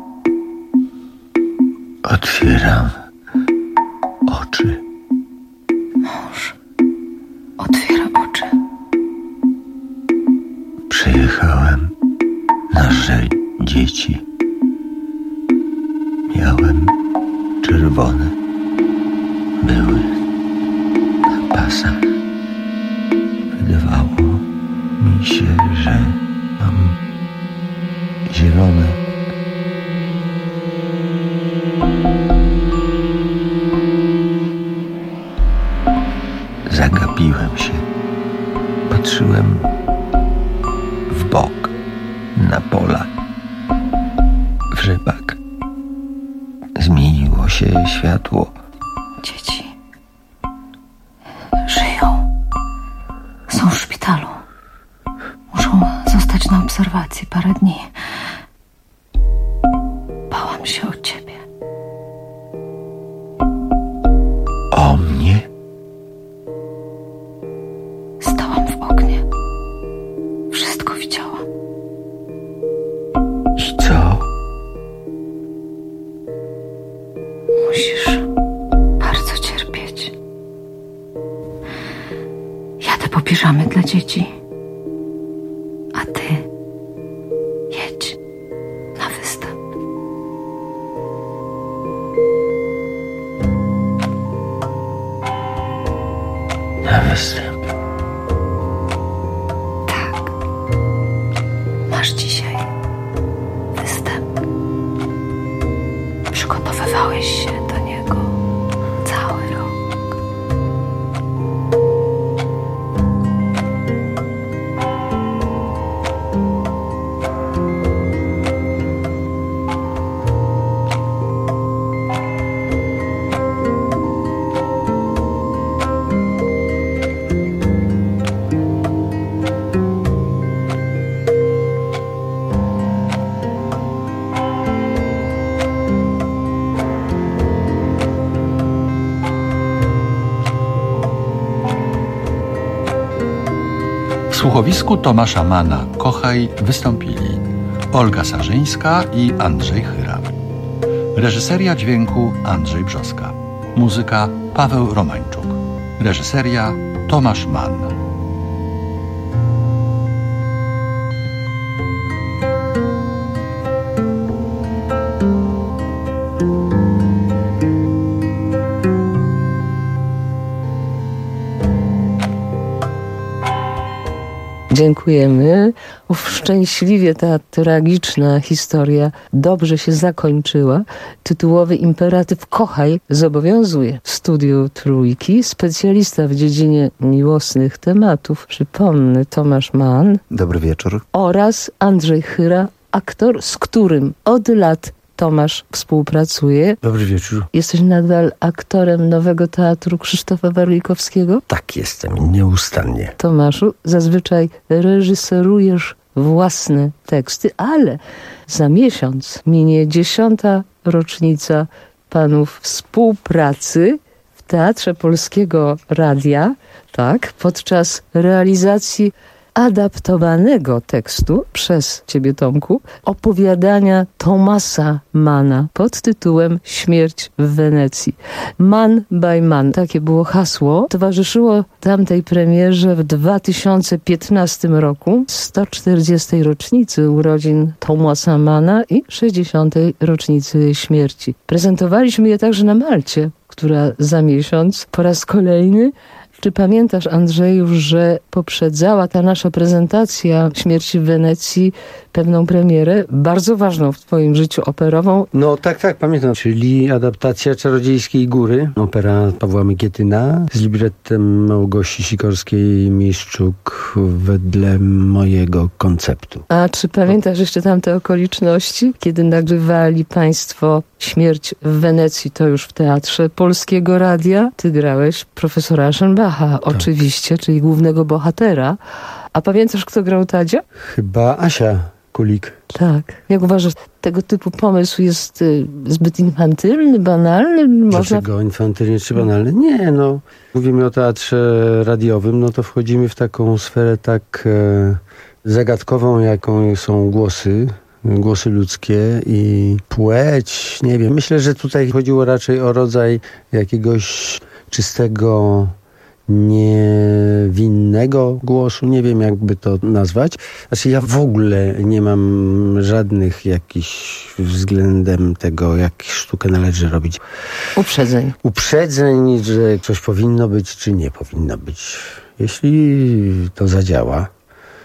S21: Otwieram oczy.
S20: Mąż otwiera oczy.
S21: Przyjechałem nasze dzieci. Miałem czerwone. Były na pasach. Wydawało mi się, że mam zielone. Zagapiłem się. Patrzyłem w bok, na pola, w rybak. Zmieniło się światło.
S20: Dzieci żyją. Są w szpitalu. Muszą zostać na obserwacji parę dni. Bałam się o ciebie.
S21: O mnie?
S20: Stałam w oknie. Wszystko widziałam.
S21: I co?
S20: Musisz bardzo cierpieć. Jadę po piżamy dla dzieci. A ty jedź na występ.
S21: Na występ?
S20: Tak. Masz dzisiaj występ. Przygotowywałeś się do niego cały rok.
S5: W słuchowisku Tomasza Manna Kochaj wystąpili Olga Sarzyńska i Andrzej Chyra. Reżyseria dźwięku Andrzej Brzoska. Muzyka Paweł Romańczuk. Reżyseria Tomasz Mann.
S18: Dziękujemy. Uf, szczęśliwie ta tragiczna historia dobrze się zakończyła. Tytułowy imperatyw kochaj zobowiązuje. W studiu Trójki specjalista w dziedzinie miłosnych tematów, przypomnę, Tomasz Mann.
S21: Dobry wieczór.
S18: Oraz Andrzej Chyra, aktor, z którym od lat Tomasz współpracuje.
S21: Dobry wieczór.
S18: Jesteś nadal aktorem Nowego Teatru Krzysztofa Warlikowskiego?
S21: Tak, jestem, nieustannie.
S18: Tomaszu, zazwyczaj reżyserujesz własne teksty, ale za miesiąc minie dziesiąta rocznica panów współpracy w Teatrze Polskiego Radia, tak, podczas realizacji adaptowanego tekstu przez ciebie, Tomku, opowiadania Thomasa Manna pod tytułem Śmierć w Wenecji. Man by Man, takie było hasło. Towarzyszyło tamtej premierze w dwa tysiące piętnastym roku sto czterdziestej rocznicy urodzin Thomasa Manna i sześćdziesiątej rocznicy śmierci. Prezentowaliśmy je także na Malcie, która za miesiąc po raz kolejny. Czy pamiętasz, Andrzeju, że poprzedzała ta nasza prezentacja Śmierci w Wenecji pewną premierę bardzo ważną w twoim życiu operową?
S21: No tak, tak, pamiętam. Czyli adaptacja Czarodziejskiej Góry, opera Pawła Mykietyna z librettem Małgosi Sikorskiej-Miszczuk wedle mojego konceptu.
S18: A czy pamiętasz jeszcze tamte okoliczności, kiedy nagrywali państwo Śmierć w Wenecji, to już w Teatrze Polskiego Radia? Ty grałeś profesora Aschenbacha, tak. Oczywiście, czyli głównego bohatera. A pamiętasz, kto grał Tadzia?
S21: Chyba Asia Kulik.
S18: Tak. Jak uważasz, tego typu pomysł jest y, zbyt infantylny, banalny?
S21: Dlaczego Można... infantylny czy banalny? Nie, no. Mówimy o teatrze radiowym, no to wchodzimy w taką sferę tak e, zagadkową, jaką są głosy. Głosy ludzkie i płeć, nie wiem. Myślę, że tutaj chodziło raczej o rodzaj jakiegoś czystego, niewinnego głosu. Nie wiem, jakby to nazwać. Znaczy ja w ogóle nie mam żadnych jakichś względem tego, jak sztukę należy robić.
S18: Uprzedzeń.
S21: Uprzedzeń, że coś powinno być, czy nie powinno być. Jeśli to zadziała,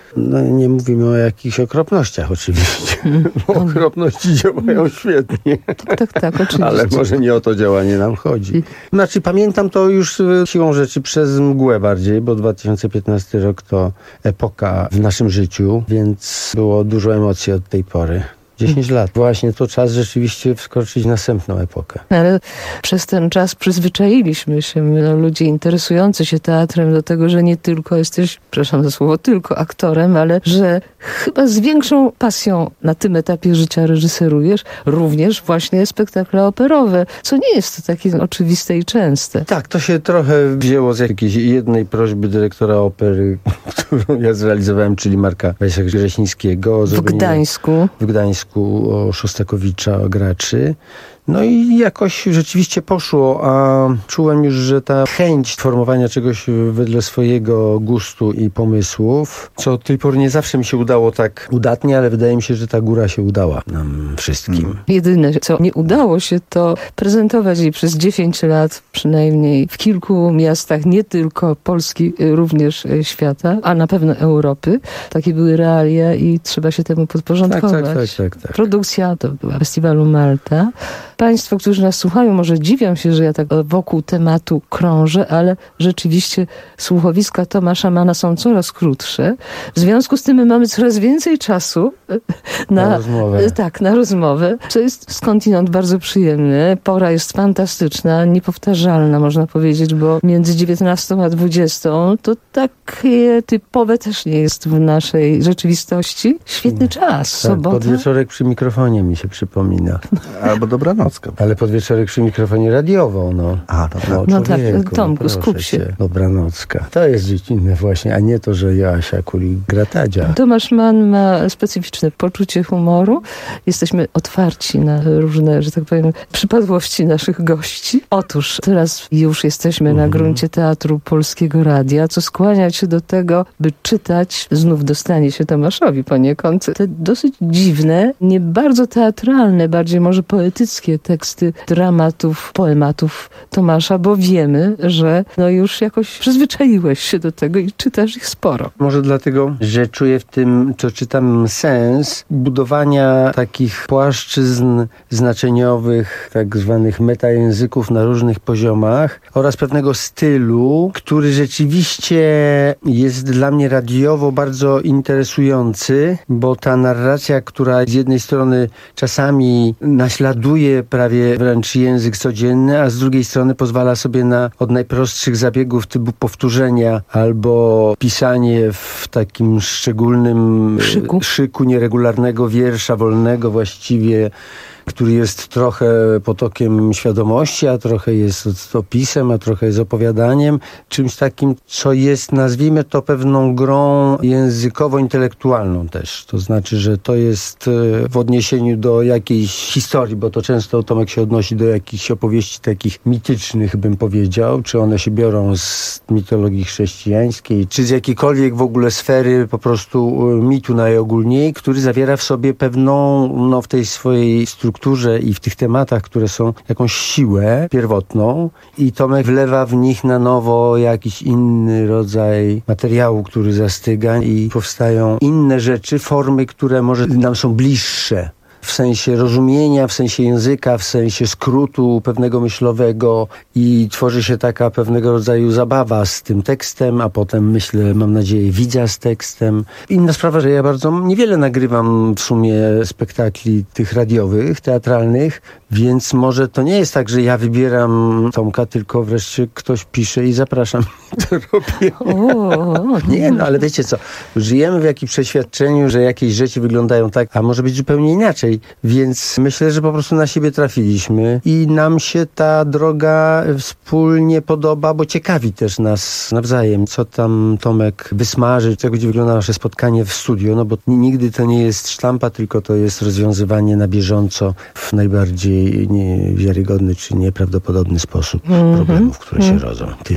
S4: No nie mówimy o jakichś okropnościach oczywiście. Bo okropności działają świetnie.
S18: Tak, tak, oczywiście.
S4: Ale może nie o to działanie nam chodzi. Znaczy pamiętam to już siłą rzeczy przez mgłę bardziej, bo dwa tysiące piętnasty rok to epoka w naszym życiu, więc było dużo emocji od tej pory. dziesięć lat. Właśnie to czas rzeczywiście wskoczyć w następną epokę.
S18: Ale przez ten czas przyzwyczailiśmy się, my, no, ludzie interesujący się teatrem, do tego, że nie tylko jesteś, przepraszam za słowo, tylko aktorem, ale że chyba z większą pasją na tym etapie życia reżyserujesz również właśnie spektakle operowe, co nie jest takie oczywiste i częste.
S4: Tak, to się trochę wzięło z jakiejś jednej prośby dyrektora opery, którą ja zrealizowałem, czyli Marka Wajsa-Grześnickiego.
S18: W Gdańsku.
S4: W Gdańsku. O Szostakowicza, o graczy. No i jakoś rzeczywiście poszło, a czułem już, że ta chęć formowania czegoś wedle swojego gustu i pomysłów, co od tej pory nie zawsze mi się udało tak udatnie, ale wydaje mi się, że ta góra się udała nam wszystkim. Hmm.
S18: Jedyne, co nie udało się, to prezentować jej przez dziesięć lat przynajmniej w kilku miastach, nie tylko Polski, również świata, a na pewno Europy. Takie były realia i trzeba się temu podporządkować.
S4: Tak, tak, tak, tak, tak.
S18: Produkcja to była Festiwalu Malta. Państwo, którzy nas słuchają, może dziwią się, że ja tak wokół tematu krążę, ale rzeczywiście słuchowiska Tomasza Manna są coraz krótsze. W związku z tym my mamy coraz więcej czasu na,
S4: na rozmowę.
S18: Tak, na rozmowę, co jest skądinąd bardzo przyjemne. Pora jest fantastyczna, niepowtarzalna, można powiedzieć, bo między dziewiętnastą a dwudziestą to takie typowe też nie jest w naszej rzeczywistości. Świetny czas,
S4: tak,
S18: sobota.
S4: Podwieczorek przy mikrofonie mi się przypomina.
S22: Albo dobranocka.
S4: Ale podwieczorek przy mikrofonie radiowo, no.
S22: A, dobra.
S4: No,
S18: no tak,
S4: człowieku,
S18: Tomku,
S4: no
S18: skup się.
S4: się. Dobranocka. To jest dziecinne właśnie, a nie to, że Joasia Kulik gra Tadzia.
S18: Tomasz Mann ma specyficzne poczucie humoru. Jesteśmy otwarci na różne, że tak powiem, przypadłości naszych gości. Otóż teraz już jesteśmy mhm. na gruncie Teatru Polskiego Radia, co skłania się do tego, by czytać, znów dostanie się Tomaszowi poniekąd, te dosyć dziwne, nie bardzo teatralne, bardziej może poetyckie teksty dramatów, poematów Tomasza, bo wiemy, że no już jakoś przyzwyczaiłeś się do tego i czytasz ich sporo.
S4: Może dlatego, że czuję w tym, co czytam, sens budowania takich płaszczyzn znaczeniowych, tak zwanych metajęzyków na różnych poziomach oraz pewnego stylu, który rzeczywiście jest dla mnie radiowo bardzo interesujący, bo ta narracja, która z jednej strony czasami naśladuje prawie wręcz język codzienny, a z drugiej strony pozwala sobie na od najprostszych zabiegów typu powtórzenia albo pisanie w takim szczególnym
S18: szyku,
S4: szyku nieregularnego wiersza wolnego właściwie, który jest trochę potokiem świadomości, a trochę jest opisem, a trochę jest opowiadaniem. Czymś takim, co jest, nazwijmy to, pewną grą językowo-intelektualną też. To znaczy, że to jest w odniesieniu do jakiejś historii, bo to często Tomek się odnosi do jakichś opowieści takich mitycznych, bym powiedział, czy one się biorą z mitologii chrześcijańskiej, czy z jakiejkolwiek w ogóle sfery po prostu mitu najogólniej, który zawiera w sobie pewną, no w tej swojej strukturze i w tych tematach, które są jakąś siłę pierwotną i Tomek wlewa w nich na nowo jakiś inny rodzaj materiału, który zastyga i powstają inne rzeczy, formy, które może nam są bliższe. W sensie rozumienia, w sensie języka, w sensie skrótu pewnego myślowego i tworzy się taka pewnego rodzaju zabawa z tym tekstem, a potem myślę, mam nadzieję, widza z tekstem. Inna sprawa, że ja bardzo niewiele nagrywam w sumie spektakli tych radiowych, teatralnych, więc może to nie jest tak, że ja wybieram Tomka, tylko wreszcie ktoś pisze i zapraszam. To robię. Nie, no ale wiecie co, żyjemy w jakimś przeświadczeniu, że jakieś rzeczy wyglądają tak, a może być zupełnie inaczej. Więc myślę, że po prostu na siebie trafiliśmy i nam się ta droga wspólnie podoba, bo ciekawi też nas nawzajem, co tam Tomek wysmaży, jak będzie wyglądało nasze spotkanie w studio, no bo nigdy to nie jest sztampa, tylko to jest rozwiązywanie na bieżąco w najbardziej niewiarygodny czy nieprawdopodobny sposób mm-hmm. problemów, które mm. się rodzą. Tyle.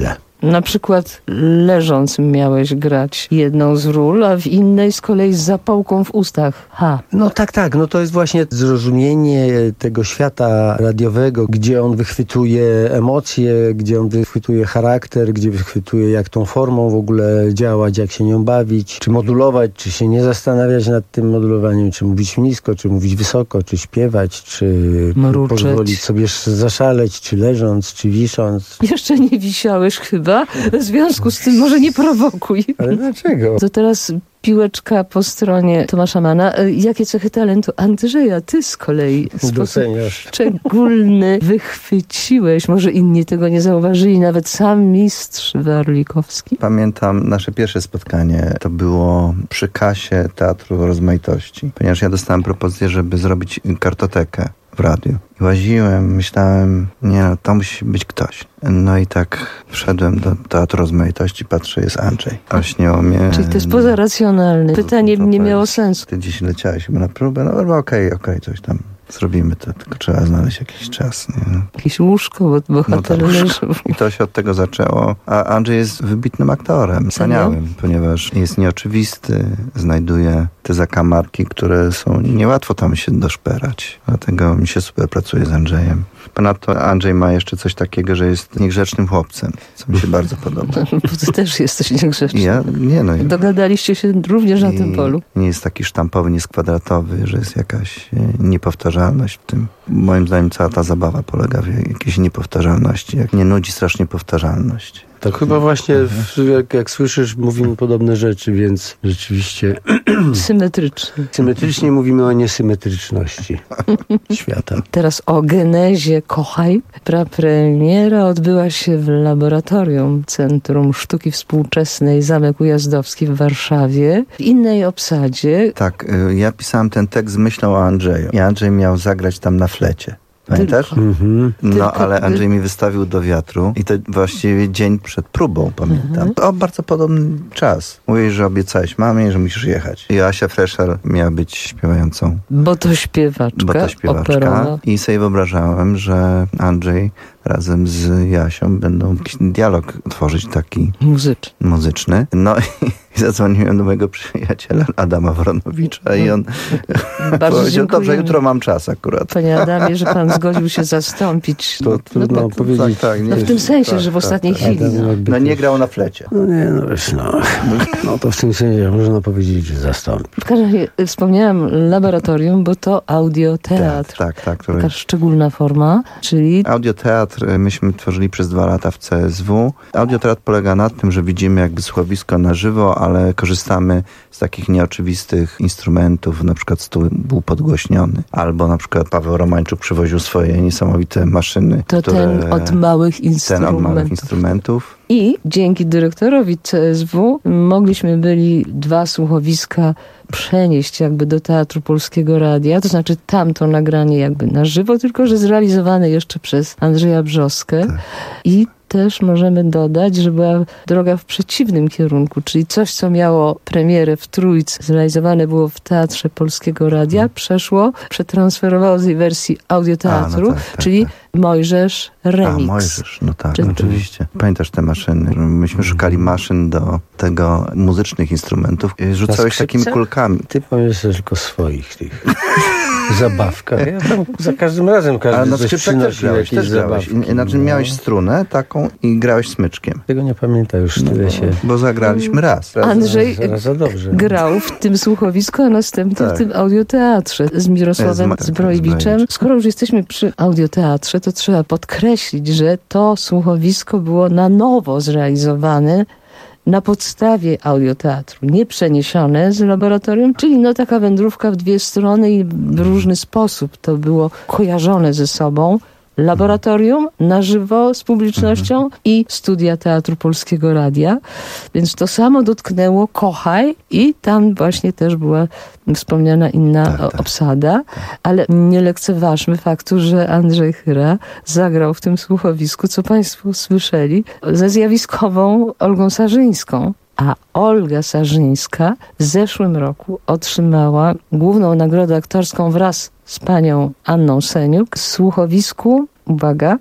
S18: Na przykład leżąc miałeś grać jedną z ról, a w innej z kolei z zapałką w ustach. Ha.
S4: No tak, tak. No to jest właśnie zrozumienie tego świata radiowego, gdzie on wychwytuje emocje, gdzie on wychwytuje charakter, gdzie wychwytuje jak tą formą w ogóle działać, jak się nią bawić, czy modulować, czy się nie zastanawiać nad tym modulowaniem, czy mówić nisko, czy mówić wysoko, czy śpiewać, czy
S18: Mruczeć.
S4: Pozwolić sobie zaszaleć, czy leżąc, czy wisząc.
S18: Jeszcze nie wisiałeś chyba, w związku z tym może nie prowokuj.
S4: Ale dlaczego?
S18: To teraz piłeczka po stronie Tomasza Mana. Jakie cechy talentu Andrzeja ty z kolei w sposób szczególny wychwyciłeś? Może inni tego nie zauważyli, nawet sam mistrz Warlikowski.
S6: Pamiętam nasze pierwsze spotkanie. To było przy kasie Teatru Rozmaitości, ponieważ ja dostałem propozycję, żeby zrobić kartotekę w radiu. I łaziłem, myślałem, nie no, to musi być ktoś. No i tak wszedłem do Teatru Rozmaitości, patrzę, jest Andrzej. Ośniło mnie.
S18: Czyli to jest pozaracjonalne. Pytanie nie miało sensu.
S6: Ty dziś leciałeś chyba na próbę, no ale okej, okay, okej, okay, coś tam zrobimy, to tylko trzeba znaleźć jakiś czas. Nie?
S18: Jakieś łóżko, bo bohater
S6: no
S18: leży.
S6: I to się od tego zaczęło. A Andrzej jest wybitnym aktorem, wspaniałym, ponieważ jest nieoczywisty, znajduje te zakamarki, które są niełatwo tam się doszperać. Dlatego mi się super pracuje z Andrzejem. Ponadto Andrzej ma jeszcze coś takiego, że jest niegrzecznym chłopcem, co mi się bardzo podoba.
S18: Bo ty też jesteś niegrzeczny.
S6: Ja? Nie no.
S18: Dogadaliście się również na tym polu.
S6: Nie jest taki sztampowy, nie jest kwadratowy, że jest jakaś niepowtarzalność w tym. Moim zdaniem cała ta zabawa polega w jakiejś niepowtarzalności. Jak nie nudzi strasznie powtarzalność.
S4: To chyba właśnie, jak, jak słyszysz, mówimy podobne rzeczy, więc rzeczywiście...
S18: Symetrycznie.
S4: Symetrycznie mówimy o niesymetryczności świata.
S18: Teraz o genezie Kochaj. Prapremiera odbyła się w laboratorium Centrum Sztuki Współczesnej Zamek Ujazdowski w Warszawie. W innej obsadzie.
S6: Tak, ja pisałem ten tekst z myślą o Andrzeju. I Andrzej miał zagrać tam na flecie. Pamiętasz?
S4: Mm-hmm.
S6: No,
S18: Tylko
S6: ale
S18: ty...
S6: Andrzej mi wystawił do wiatru i to właściwie dzień przed próbą, pamiętam. Mm-hmm. O bardzo podobny czas. Mówisz, że obiecałeś mamie, że musisz jechać. I Asia Fresher miała być śpiewającą.
S18: Bo to śpiewaczka,
S6: Bo to śpiewaczka.
S18: Operowa.
S6: I sobie wyobrażałem, że Andrzej razem z Jasią będą jakiś dialog tworzyć taki
S18: muzyczny.
S6: muzyczny. No i zadzwoniłem do mojego przyjaciela Adama Woronowicza i on powiedział, dobrze, jutro mam czas akurat.
S18: Panie Adamie, że pan zgodził się zastąpić.
S4: To trudno
S18: no,
S4: powiedzieć.
S6: Tak, tak, nie
S18: no w tym sensie, tak, że w ostatniej tak, chwili.
S6: Tak. No. no nie grał na flecie.
S4: No nie, no wiesz, no. No to w tym sensie można powiedzieć, że zastąpi.
S18: W każdym razie wspomniałam laboratorium, bo to audioteatr.
S6: Tak, tak. tak
S18: Taka szczególna forma, czyli...
S6: Audioteatr myśmy tworzyli przez dwa lata w C S W. Audioteatr polega na tym, że widzimy jakby słuchowisko na żywo, ale korzystamy z takich nieoczywistych instrumentów, na przykład stół był podgłośniony, albo na przykład Paweł Romańczuk przywoził swoje niesamowite maszyny.
S18: To
S6: które,
S18: ten od małych instrumentów.
S6: Ten od małych instrumentów.
S18: I dzięki dyrektorowi C S W mogliśmy byli dwa słuchowiska przenieść jakby do Teatru Polskiego Radia, to znaczy tamto nagranie jakby na żywo, tylko że zrealizowane jeszcze przez Andrzeja Brzoskę. Tak. I też możemy dodać, że była droga w przeciwnym kierunku, czyli coś, co miało premierę w Trójce, zrealizowane było w Teatrze Polskiego Radia, hmm. przeszło, przetransferowało z tej wersji audioteatru,
S6: A, no tak, tak,
S18: czyli
S6: tak.
S18: Mojżesz Remix.
S6: A, Mojżesz, no tak,
S18: Czy...
S6: oczywiście. Pamiętasz te maszyny? Myśmy szukali maszyn do tego, muzycznych instrumentów. Rzucałeś takimi kulkami.
S4: Ty powiesz tylko swoich tych zabawkach. Ja tam za każdym razem każdy
S6: Ale na
S4: coś
S6: skrzypcach też grałeś, też grałeś. Znaczy
S4: no.
S6: miałeś strunę taką i grałeś smyczkiem.
S4: Tego nie pamiętam już tyle
S6: no,
S4: się...
S6: Bo zagraliśmy raz. raz
S18: Andrzej
S4: raz, raz, dobrze.
S18: grał w tym słuchowisku, a następnie tak. w tym audioteatrze z Mirosławem
S6: z,
S18: Zbrojewiczem. Skoro już jesteśmy przy audioteatrze, to trzeba podkreślić, że to słuchowisko było na nowo zrealizowane na podstawie audioteatru, nie przeniesione z laboratorium, czyli no taka wędrówka w dwie strony i w różny sposób to było kojarzone ze sobą. Laboratorium na żywo z publicznością mhm. i studia Teatru Polskiego Radia. Więc to samo dotknęło Kochaj i tam właśnie też była wspomniana inna tak, tak. obsada, ale nie lekceważmy faktu, że Andrzej Chyra zagrał w tym słuchowisku, co państwo słyszeli, ze zjawiskową Olgą Sarzyńską. A Olga Sarzyńska w zeszłym roku otrzymała główną nagrodę aktorską wraz z panią Anną Seniuk w słuchowisku, uwaga,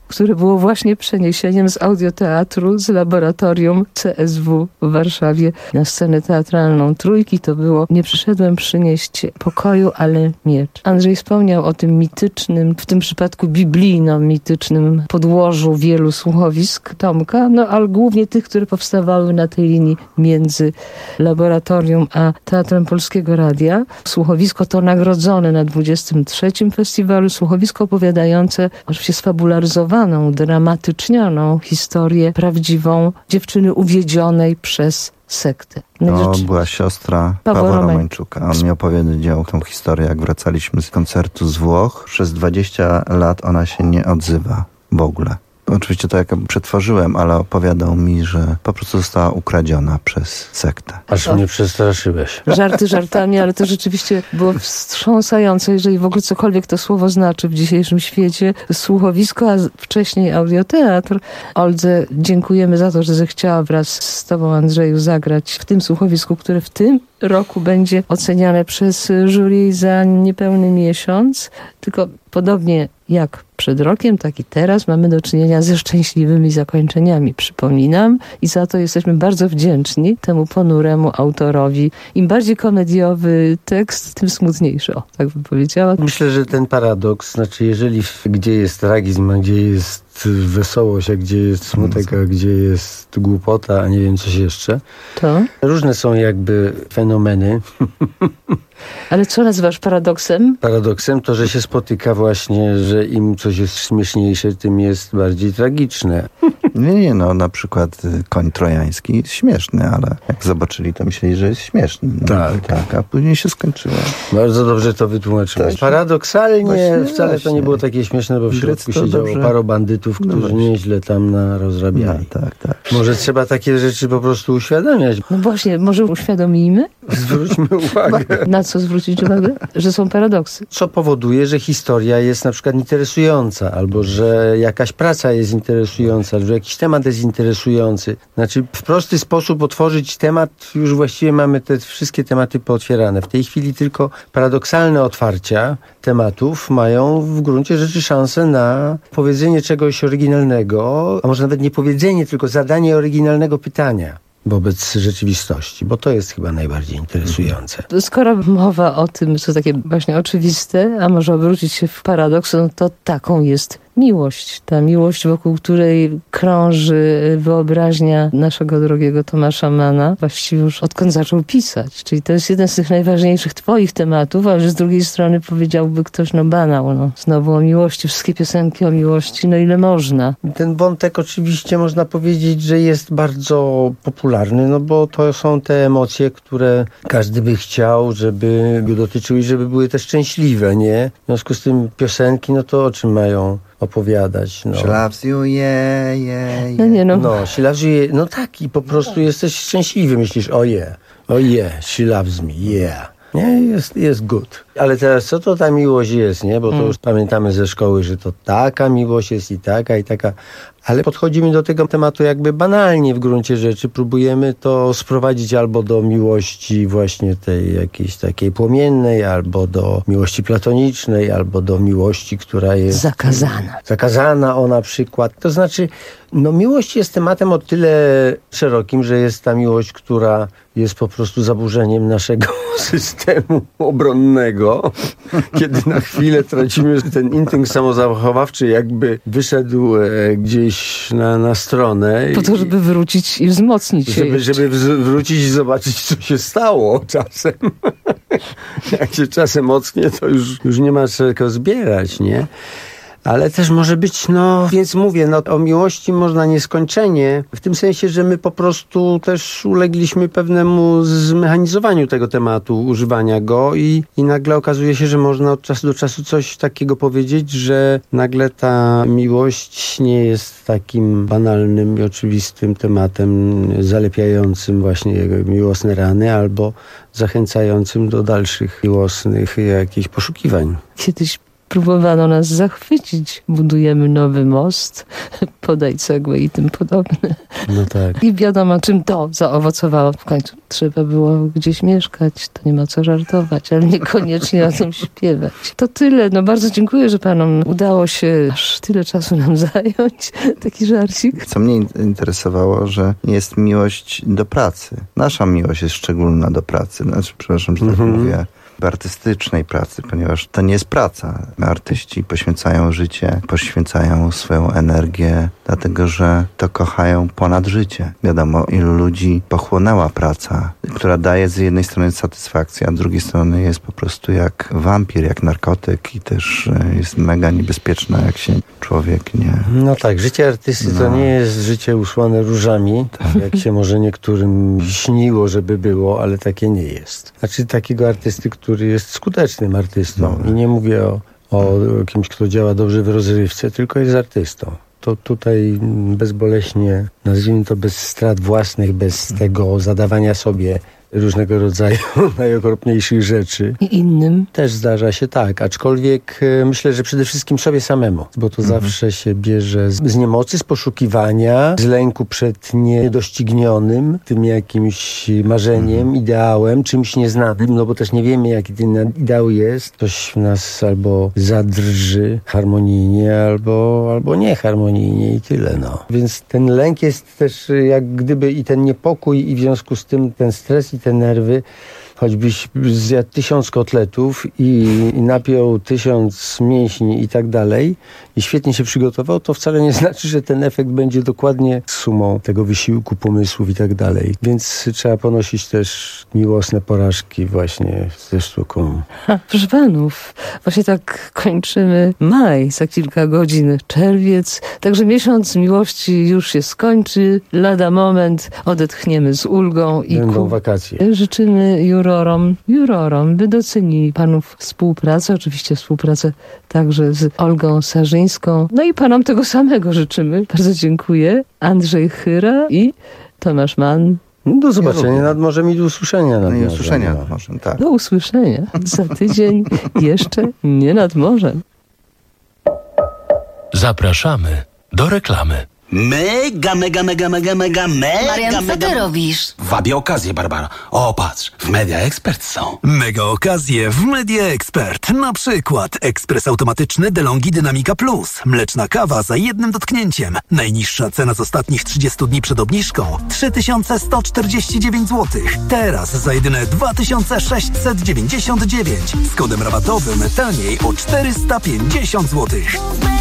S18: które było właśnie przeniesieniem z audioteatru, z laboratorium C S W w Warszawie na scenę teatralną Trójki. To było Nie przyszedłem przynieść pokoju, ale miecz. Andrzej wspomniał o tym mitycznym, w tym przypadku biblijno-mitycznym podłożu wielu słuchowisk Tomka, no ale głównie tych, które powstawały na tej linii między laboratorium a Teatrem Polskiego Radia. Słuchowisko to nagrodzone na dwudziestym trzecim festiwalu. Słuchowisko opowiadające, oczywiście sfabularyzowaną, dramatycznioną historię prawdziwą dziewczyny uwiedzionej przez sektę.
S6: No, to była siostra Pawła, Pawła Romańczuka. On mi opowiedział tą historię, jak wracaliśmy z koncertu z Włoch. Przez dwadzieścia lat ona się nie odzywa w ogóle. Oczywiście to jak przetworzyłem, ale opowiadał mi, że po prostu została ukradziona przez sektę.
S4: Aż mnie przestraszyłeś.
S18: Żarty żartami, ale to rzeczywiście było wstrząsające, jeżeli w ogóle cokolwiek to słowo znaczy w dzisiejszym świecie. Słuchowisko, a wcześniej audioteatr. Oldze dziękujemy za to, że zechciała wraz z tobą, Andrzeju, zagrać w tym słuchowisku, które w tym roku będzie oceniane przez jury za niepełny miesiąc. Tylko podobnie jak przed rokiem, tak i teraz mamy do czynienia ze szczęśliwymi zakończeniami, przypominam, i za to jesteśmy bardzo wdzięczni temu ponuremu autorowi. Im bardziej komediowy tekst, tym smutniejszy. O, tak bym powiedziała.
S4: Myślę, że ten paradoks, znaczy jeżeli gdzie jest tragizm, a gdzie jest wesołość, a gdzie jest smutek, a gdzie jest głupota, a nie wiem coś jeszcze.
S18: To?
S4: Różne są jakby fenomeny.
S18: Ale co nazywasz paradoksem?
S4: Paradoksem to, że się spotyka właśnie, że im coś jest śmieszniejsze, tym jest bardziej tragiczne.
S6: Nie, nie, no na przykład koń trojański śmieszny, ale jak zobaczyli, to myśleli, że jest śmieszny. No, tak. tak. A później się skończyło.
S4: Bardzo dobrze to wytłumaczyłeś. Tak. Paradoksalnie właśnie, wcale właśnie. To nie było takie śmieszne, bo w środku siedziało dobrze. Paru bandytów, którzy no nieźle tam narozrabiali.
S6: No, tak, tak.
S4: Może trzeba takie rzeczy po prostu uświadamiać.
S18: No właśnie, może uświadomijmy?
S4: Zwróćmy uwagę.
S18: Na co zwrócić uwagę? Że są paradoksy.
S4: Co powoduje, że historia jest na przykład interesująca, albo że jakaś praca jest interesująca, że jakiś temat jest interesujący. Znaczy w prosty sposób otworzyć temat, już właściwie mamy te wszystkie tematy pootwierane. W tej chwili tylko paradoksalne otwarcia tematów mają w gruncie rzeczy szansę na powiedzenie czegoś oryginalnego, a może nawet nie powiedzenie, tylko zadanie oryginalnego pytania wobec rzeczywistości, bo to jest chyba najbardziej interesujące.
S18: Skoro mowa o tym, co takie właśnie oczywiste, a może obrócić się w paradoks, no to taką jest miłość. Ta miłość, wokół której krąży wyobraźnia naszego drogiego Tomasza Manna, właściwie już odkąd zaczął pisać. Czyli to jest jeden z tych najważniejszych twoich tematów, ale z drugiej strony powiedziałby ktoś, no banał, no. Znowu o miłości, wszystkie piosenki o miłości, no ile można.
S4: Ten wątek oczywiście można powiedzieć, że jest bardzo popularny, no bo to są te emocje, które każdy by chciał, żeby go dotyczyły i żeby były też szczęśliwe, nie? W związku z tym piosenki, no to o czym mają opowiadać. No.
S6: She loves you, yeah, yeah, yeah.
S18: No nie no.
S4: No, she loves you, yeah. No tak, i po prostu jesteś szczęśliwy, myślisz, o yeah, o yeah, she loves me, yeah. Nie, jest, jest good. Ale teraz co to ta miłość jest, nie? Bo to już pamiętamy ze szkoły, że to taka miłość jest i taka, i taka. Ale podchodzimy do tego tematu jakby banalnie w gruncie rzeczy. Próbujemy to sprowadzić albo do miłości właśnie tej jakiejś takiej płomiennej, albo do miłości platonicznej, albo do miłości, która jest...
S18: Zakazana.
S4: Zakazana o na przykład. To znaczy, no miłość jest tematem o tyle szerokim, że jest ta miłość, która jest po prostu zaburzeniem naszego systemu obronnego. Kiedy na chwilę tracimy ten instynkt samozachowawczy, jakby wyszedł e, gdzieś na, na stronę.
S18: Po to, żeby wrócić i wzmocnić się.
S4: Żeby, żeby wrócić i zobaczyć, co się stało czasem. Jak się czasem ocknie, to już, już nie ma czego zbierać, nie? Ale też może być, no, więc mówię, no o miłości można nieskończenie, w tym sensie, że my po prostu też ulegliśmy pewnemu zmechanizowaniu tego tematu, używania go i, i nagle okazuje się, że można od czasu do czasu coś takiego powiedzieć, że nagle ta miłość nie jest takim banalnym i oczywistym tematem zalepiającym właśnie miłosne rany albo zachęcającym do dalszych miłosnych jakichś poszukiwań.
S18: Kiedyś próbowano nas zachwycić. Budujemy nowy most, podaj cegłę i tym podobne.
S4: No tak.
S18: I wiadomo, czym to zaowocowało. W końcu trzeba było gdzieś mieszkać, to nie ma co żartować, ale niekoniecznie o tym śpiewać. To tyle. No bardzo dziękuję, że panom udało się aż tyle czasu nam zająć. Taki żarcik.
S6: Co mnie interesowało, że jest miłość do pracy. Nasza miłość jest szczególna do pracy. Znaczy, przepraszam, że tak
S4: Mhm.
S6: mówię. Artystycznej pracy, ponieważ to nie jest praca. Artyści poświęcają życie, poświęcają swoją energię, dlatego że to kochają ponad życie. Wiadomo, ilu ludzi pochłonęła praca, która daje z jednej strony satysfakcję, a z drugiej strony jest po prostu jak wampir, jak narkotyk i też jest mega niebezpieczna, jak się człowiek nie...
S4: No tak, życie artysty
S6: No.
S4: to nie jest życie usłane różami, jak się może niektórym śniło, żeby było, ale takie nie jest. Znaczy takiego artysty, który jest skutecznym artystą. I nie mówię o, o kimś, kto działa dobrze w rozrywce, tylko jest artystą. To tutaj bezboleśnie, nazwijmy to bez strat własnych, bez tego zadawania sobie różnego rodzaju najokropniejszych rzeczy.
S18: I innym.
S4: Też zdarza się tak, aczkolwiek e, myślę, że przede wszystkim sobie samemu, bo to
S6: Mhm.
S4: zawsze się bierze z, z niemocy, z poszukiwania, z lęku przed niedoścignionym, tym jakimś marzeniem,
S6: Mhm.
S4: ideałem, czymś nieznanym, no bo też nie wiemy, jaki ten ideał jest. Coś w nas albo zadrży harmonijnie, albo, albo nie harmonijnie i tyle, no. Więc ten lęk jest też e, jak gdyby i ten niepokój i w związku z tym ten stres i te nerwy, choćbyś zjadł tysiąc kotletów i, i napiął tysiąc mięśni i tak dalej i świetnie się przygotował, to wcale nie znaczy, że ten efekt będzie dokładnie sumą tego wysiłku, pomysłów i tak dalej. Więc trzeba ponosić też miłosne porażki właśnie ze sztuką.
S18: Ha, proszę panów, właśnie tak kończymy maj za kilka godzin, czerwiec, także miesiąc miłości już się skończy, lada moment odetchniemy z ulgą i
S4: Będą
S18: ku...
S4: wakacje.
S18: Życzymy jurorom, jurorom, by docenili panów współpracę, oczywiście współpracę także z Olgą Sarzyńską, no i panom tego samego życzymy. Bardzo dziękuję. Andrzej Chyra i Tomasz Mann.
S4: Do zobaczenia nad morzem i do usłyszenia nad
S6: No i
S4: morzem.
S6: usłyszenia nad morzem, tak.
S18: Do usłyszenia za tydzień jeszcze nie nad morzem.
S2: Zapraszamy do reklamy.
S7: Mega, mega, mega, mega, mega, mega,
S15: Marian, co
S7: mega...
S15: ty robisz?
S7: Wabię okazję, Barbara. O, patrz, w Media Expert są.
S1: Mega okazje w Media Expert. Na przykład ekspres automatyczny DeLonghi Dynamica Plus. Mleczna kawa za jednym dotknięciem. Najniższa cena z ostatnich trzydziestu dni przed obniżką trzy tysiące sto czterdzieści dziewięć złotych. Teraz za jedyne dwa tysiące sześćset dziewięćdziesiąt dziewięć. Z kodem rabatowym taniej o czterysta pięćdziesiąt złotych.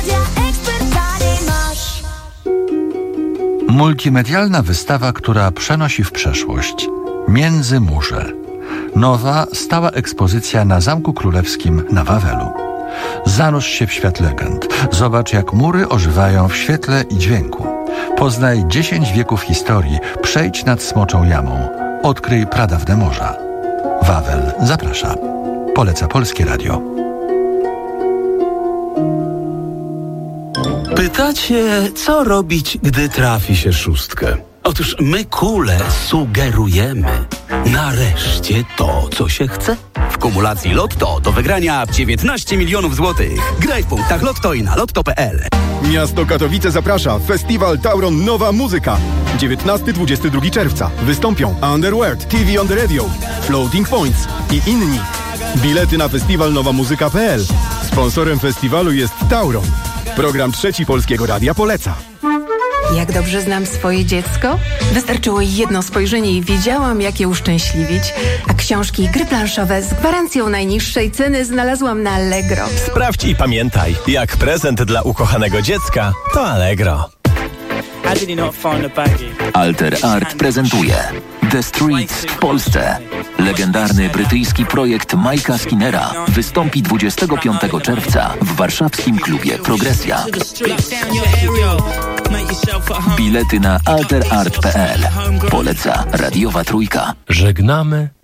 S5: Multimedialna wystawa, która przenosi w przeszłość. Międzymórze. Nowa, stała ekspozycja na Zamku Królewskim na Wawelu. Zanurz się w świat legend. Zobacz, jak mury ożywają w świetle i dźwięku. Poznaj dziesięć wieków historii. Przejdź nad Smoczą Jamą. Odkryj pradawne morza. Wawel zaprasza. Poleca Polskie Radio.
S7: Pytacie, co robić, gdy trafi się szóstkę? Otóż my, kule, sugerujemy. Nareszcie to, co się chce. W kumulacji Lotto do wygrania dziewiętnaście milionów złotych. Graj w punktach Lotto i na lotto kropka p l.
S13: Miasto Katowice zaprasza. Festiwal Tauron Nowa Muzyka. dziewiętnastego do dwudziestego drugiego czerwca. Wystąpią Underworld, T V on the Radio, Floating Points i inni. Bilety na festiwal nowa muzyka kropka p l. Sponsorem festiwalu jest Tauron. Program Trzeci Polskiego Radia poleca.
S22: Jak dobrze znam swoje dziecko? Wystarczyło jedno spojrzenie i wiedziałam, jak je uszczęśliwić. A książki i gry planszowe z gwarancją najniższej ceny znalazłam na Allegro.
S23: Sprawdź i pamiętaj, jak prezent dla ukochanego dziecka, to Allegro.
S24: Alter Art prezentuje The Streets w Polsce. Legendarny brytyjski projekt Mike'a Skinnera wystąpi dwudziestego piątego czerwca w warszawskim klubie Progresja. Bilety na alter art kropka p l. Poleca Radiowa Trójka.
S2: Żegnamy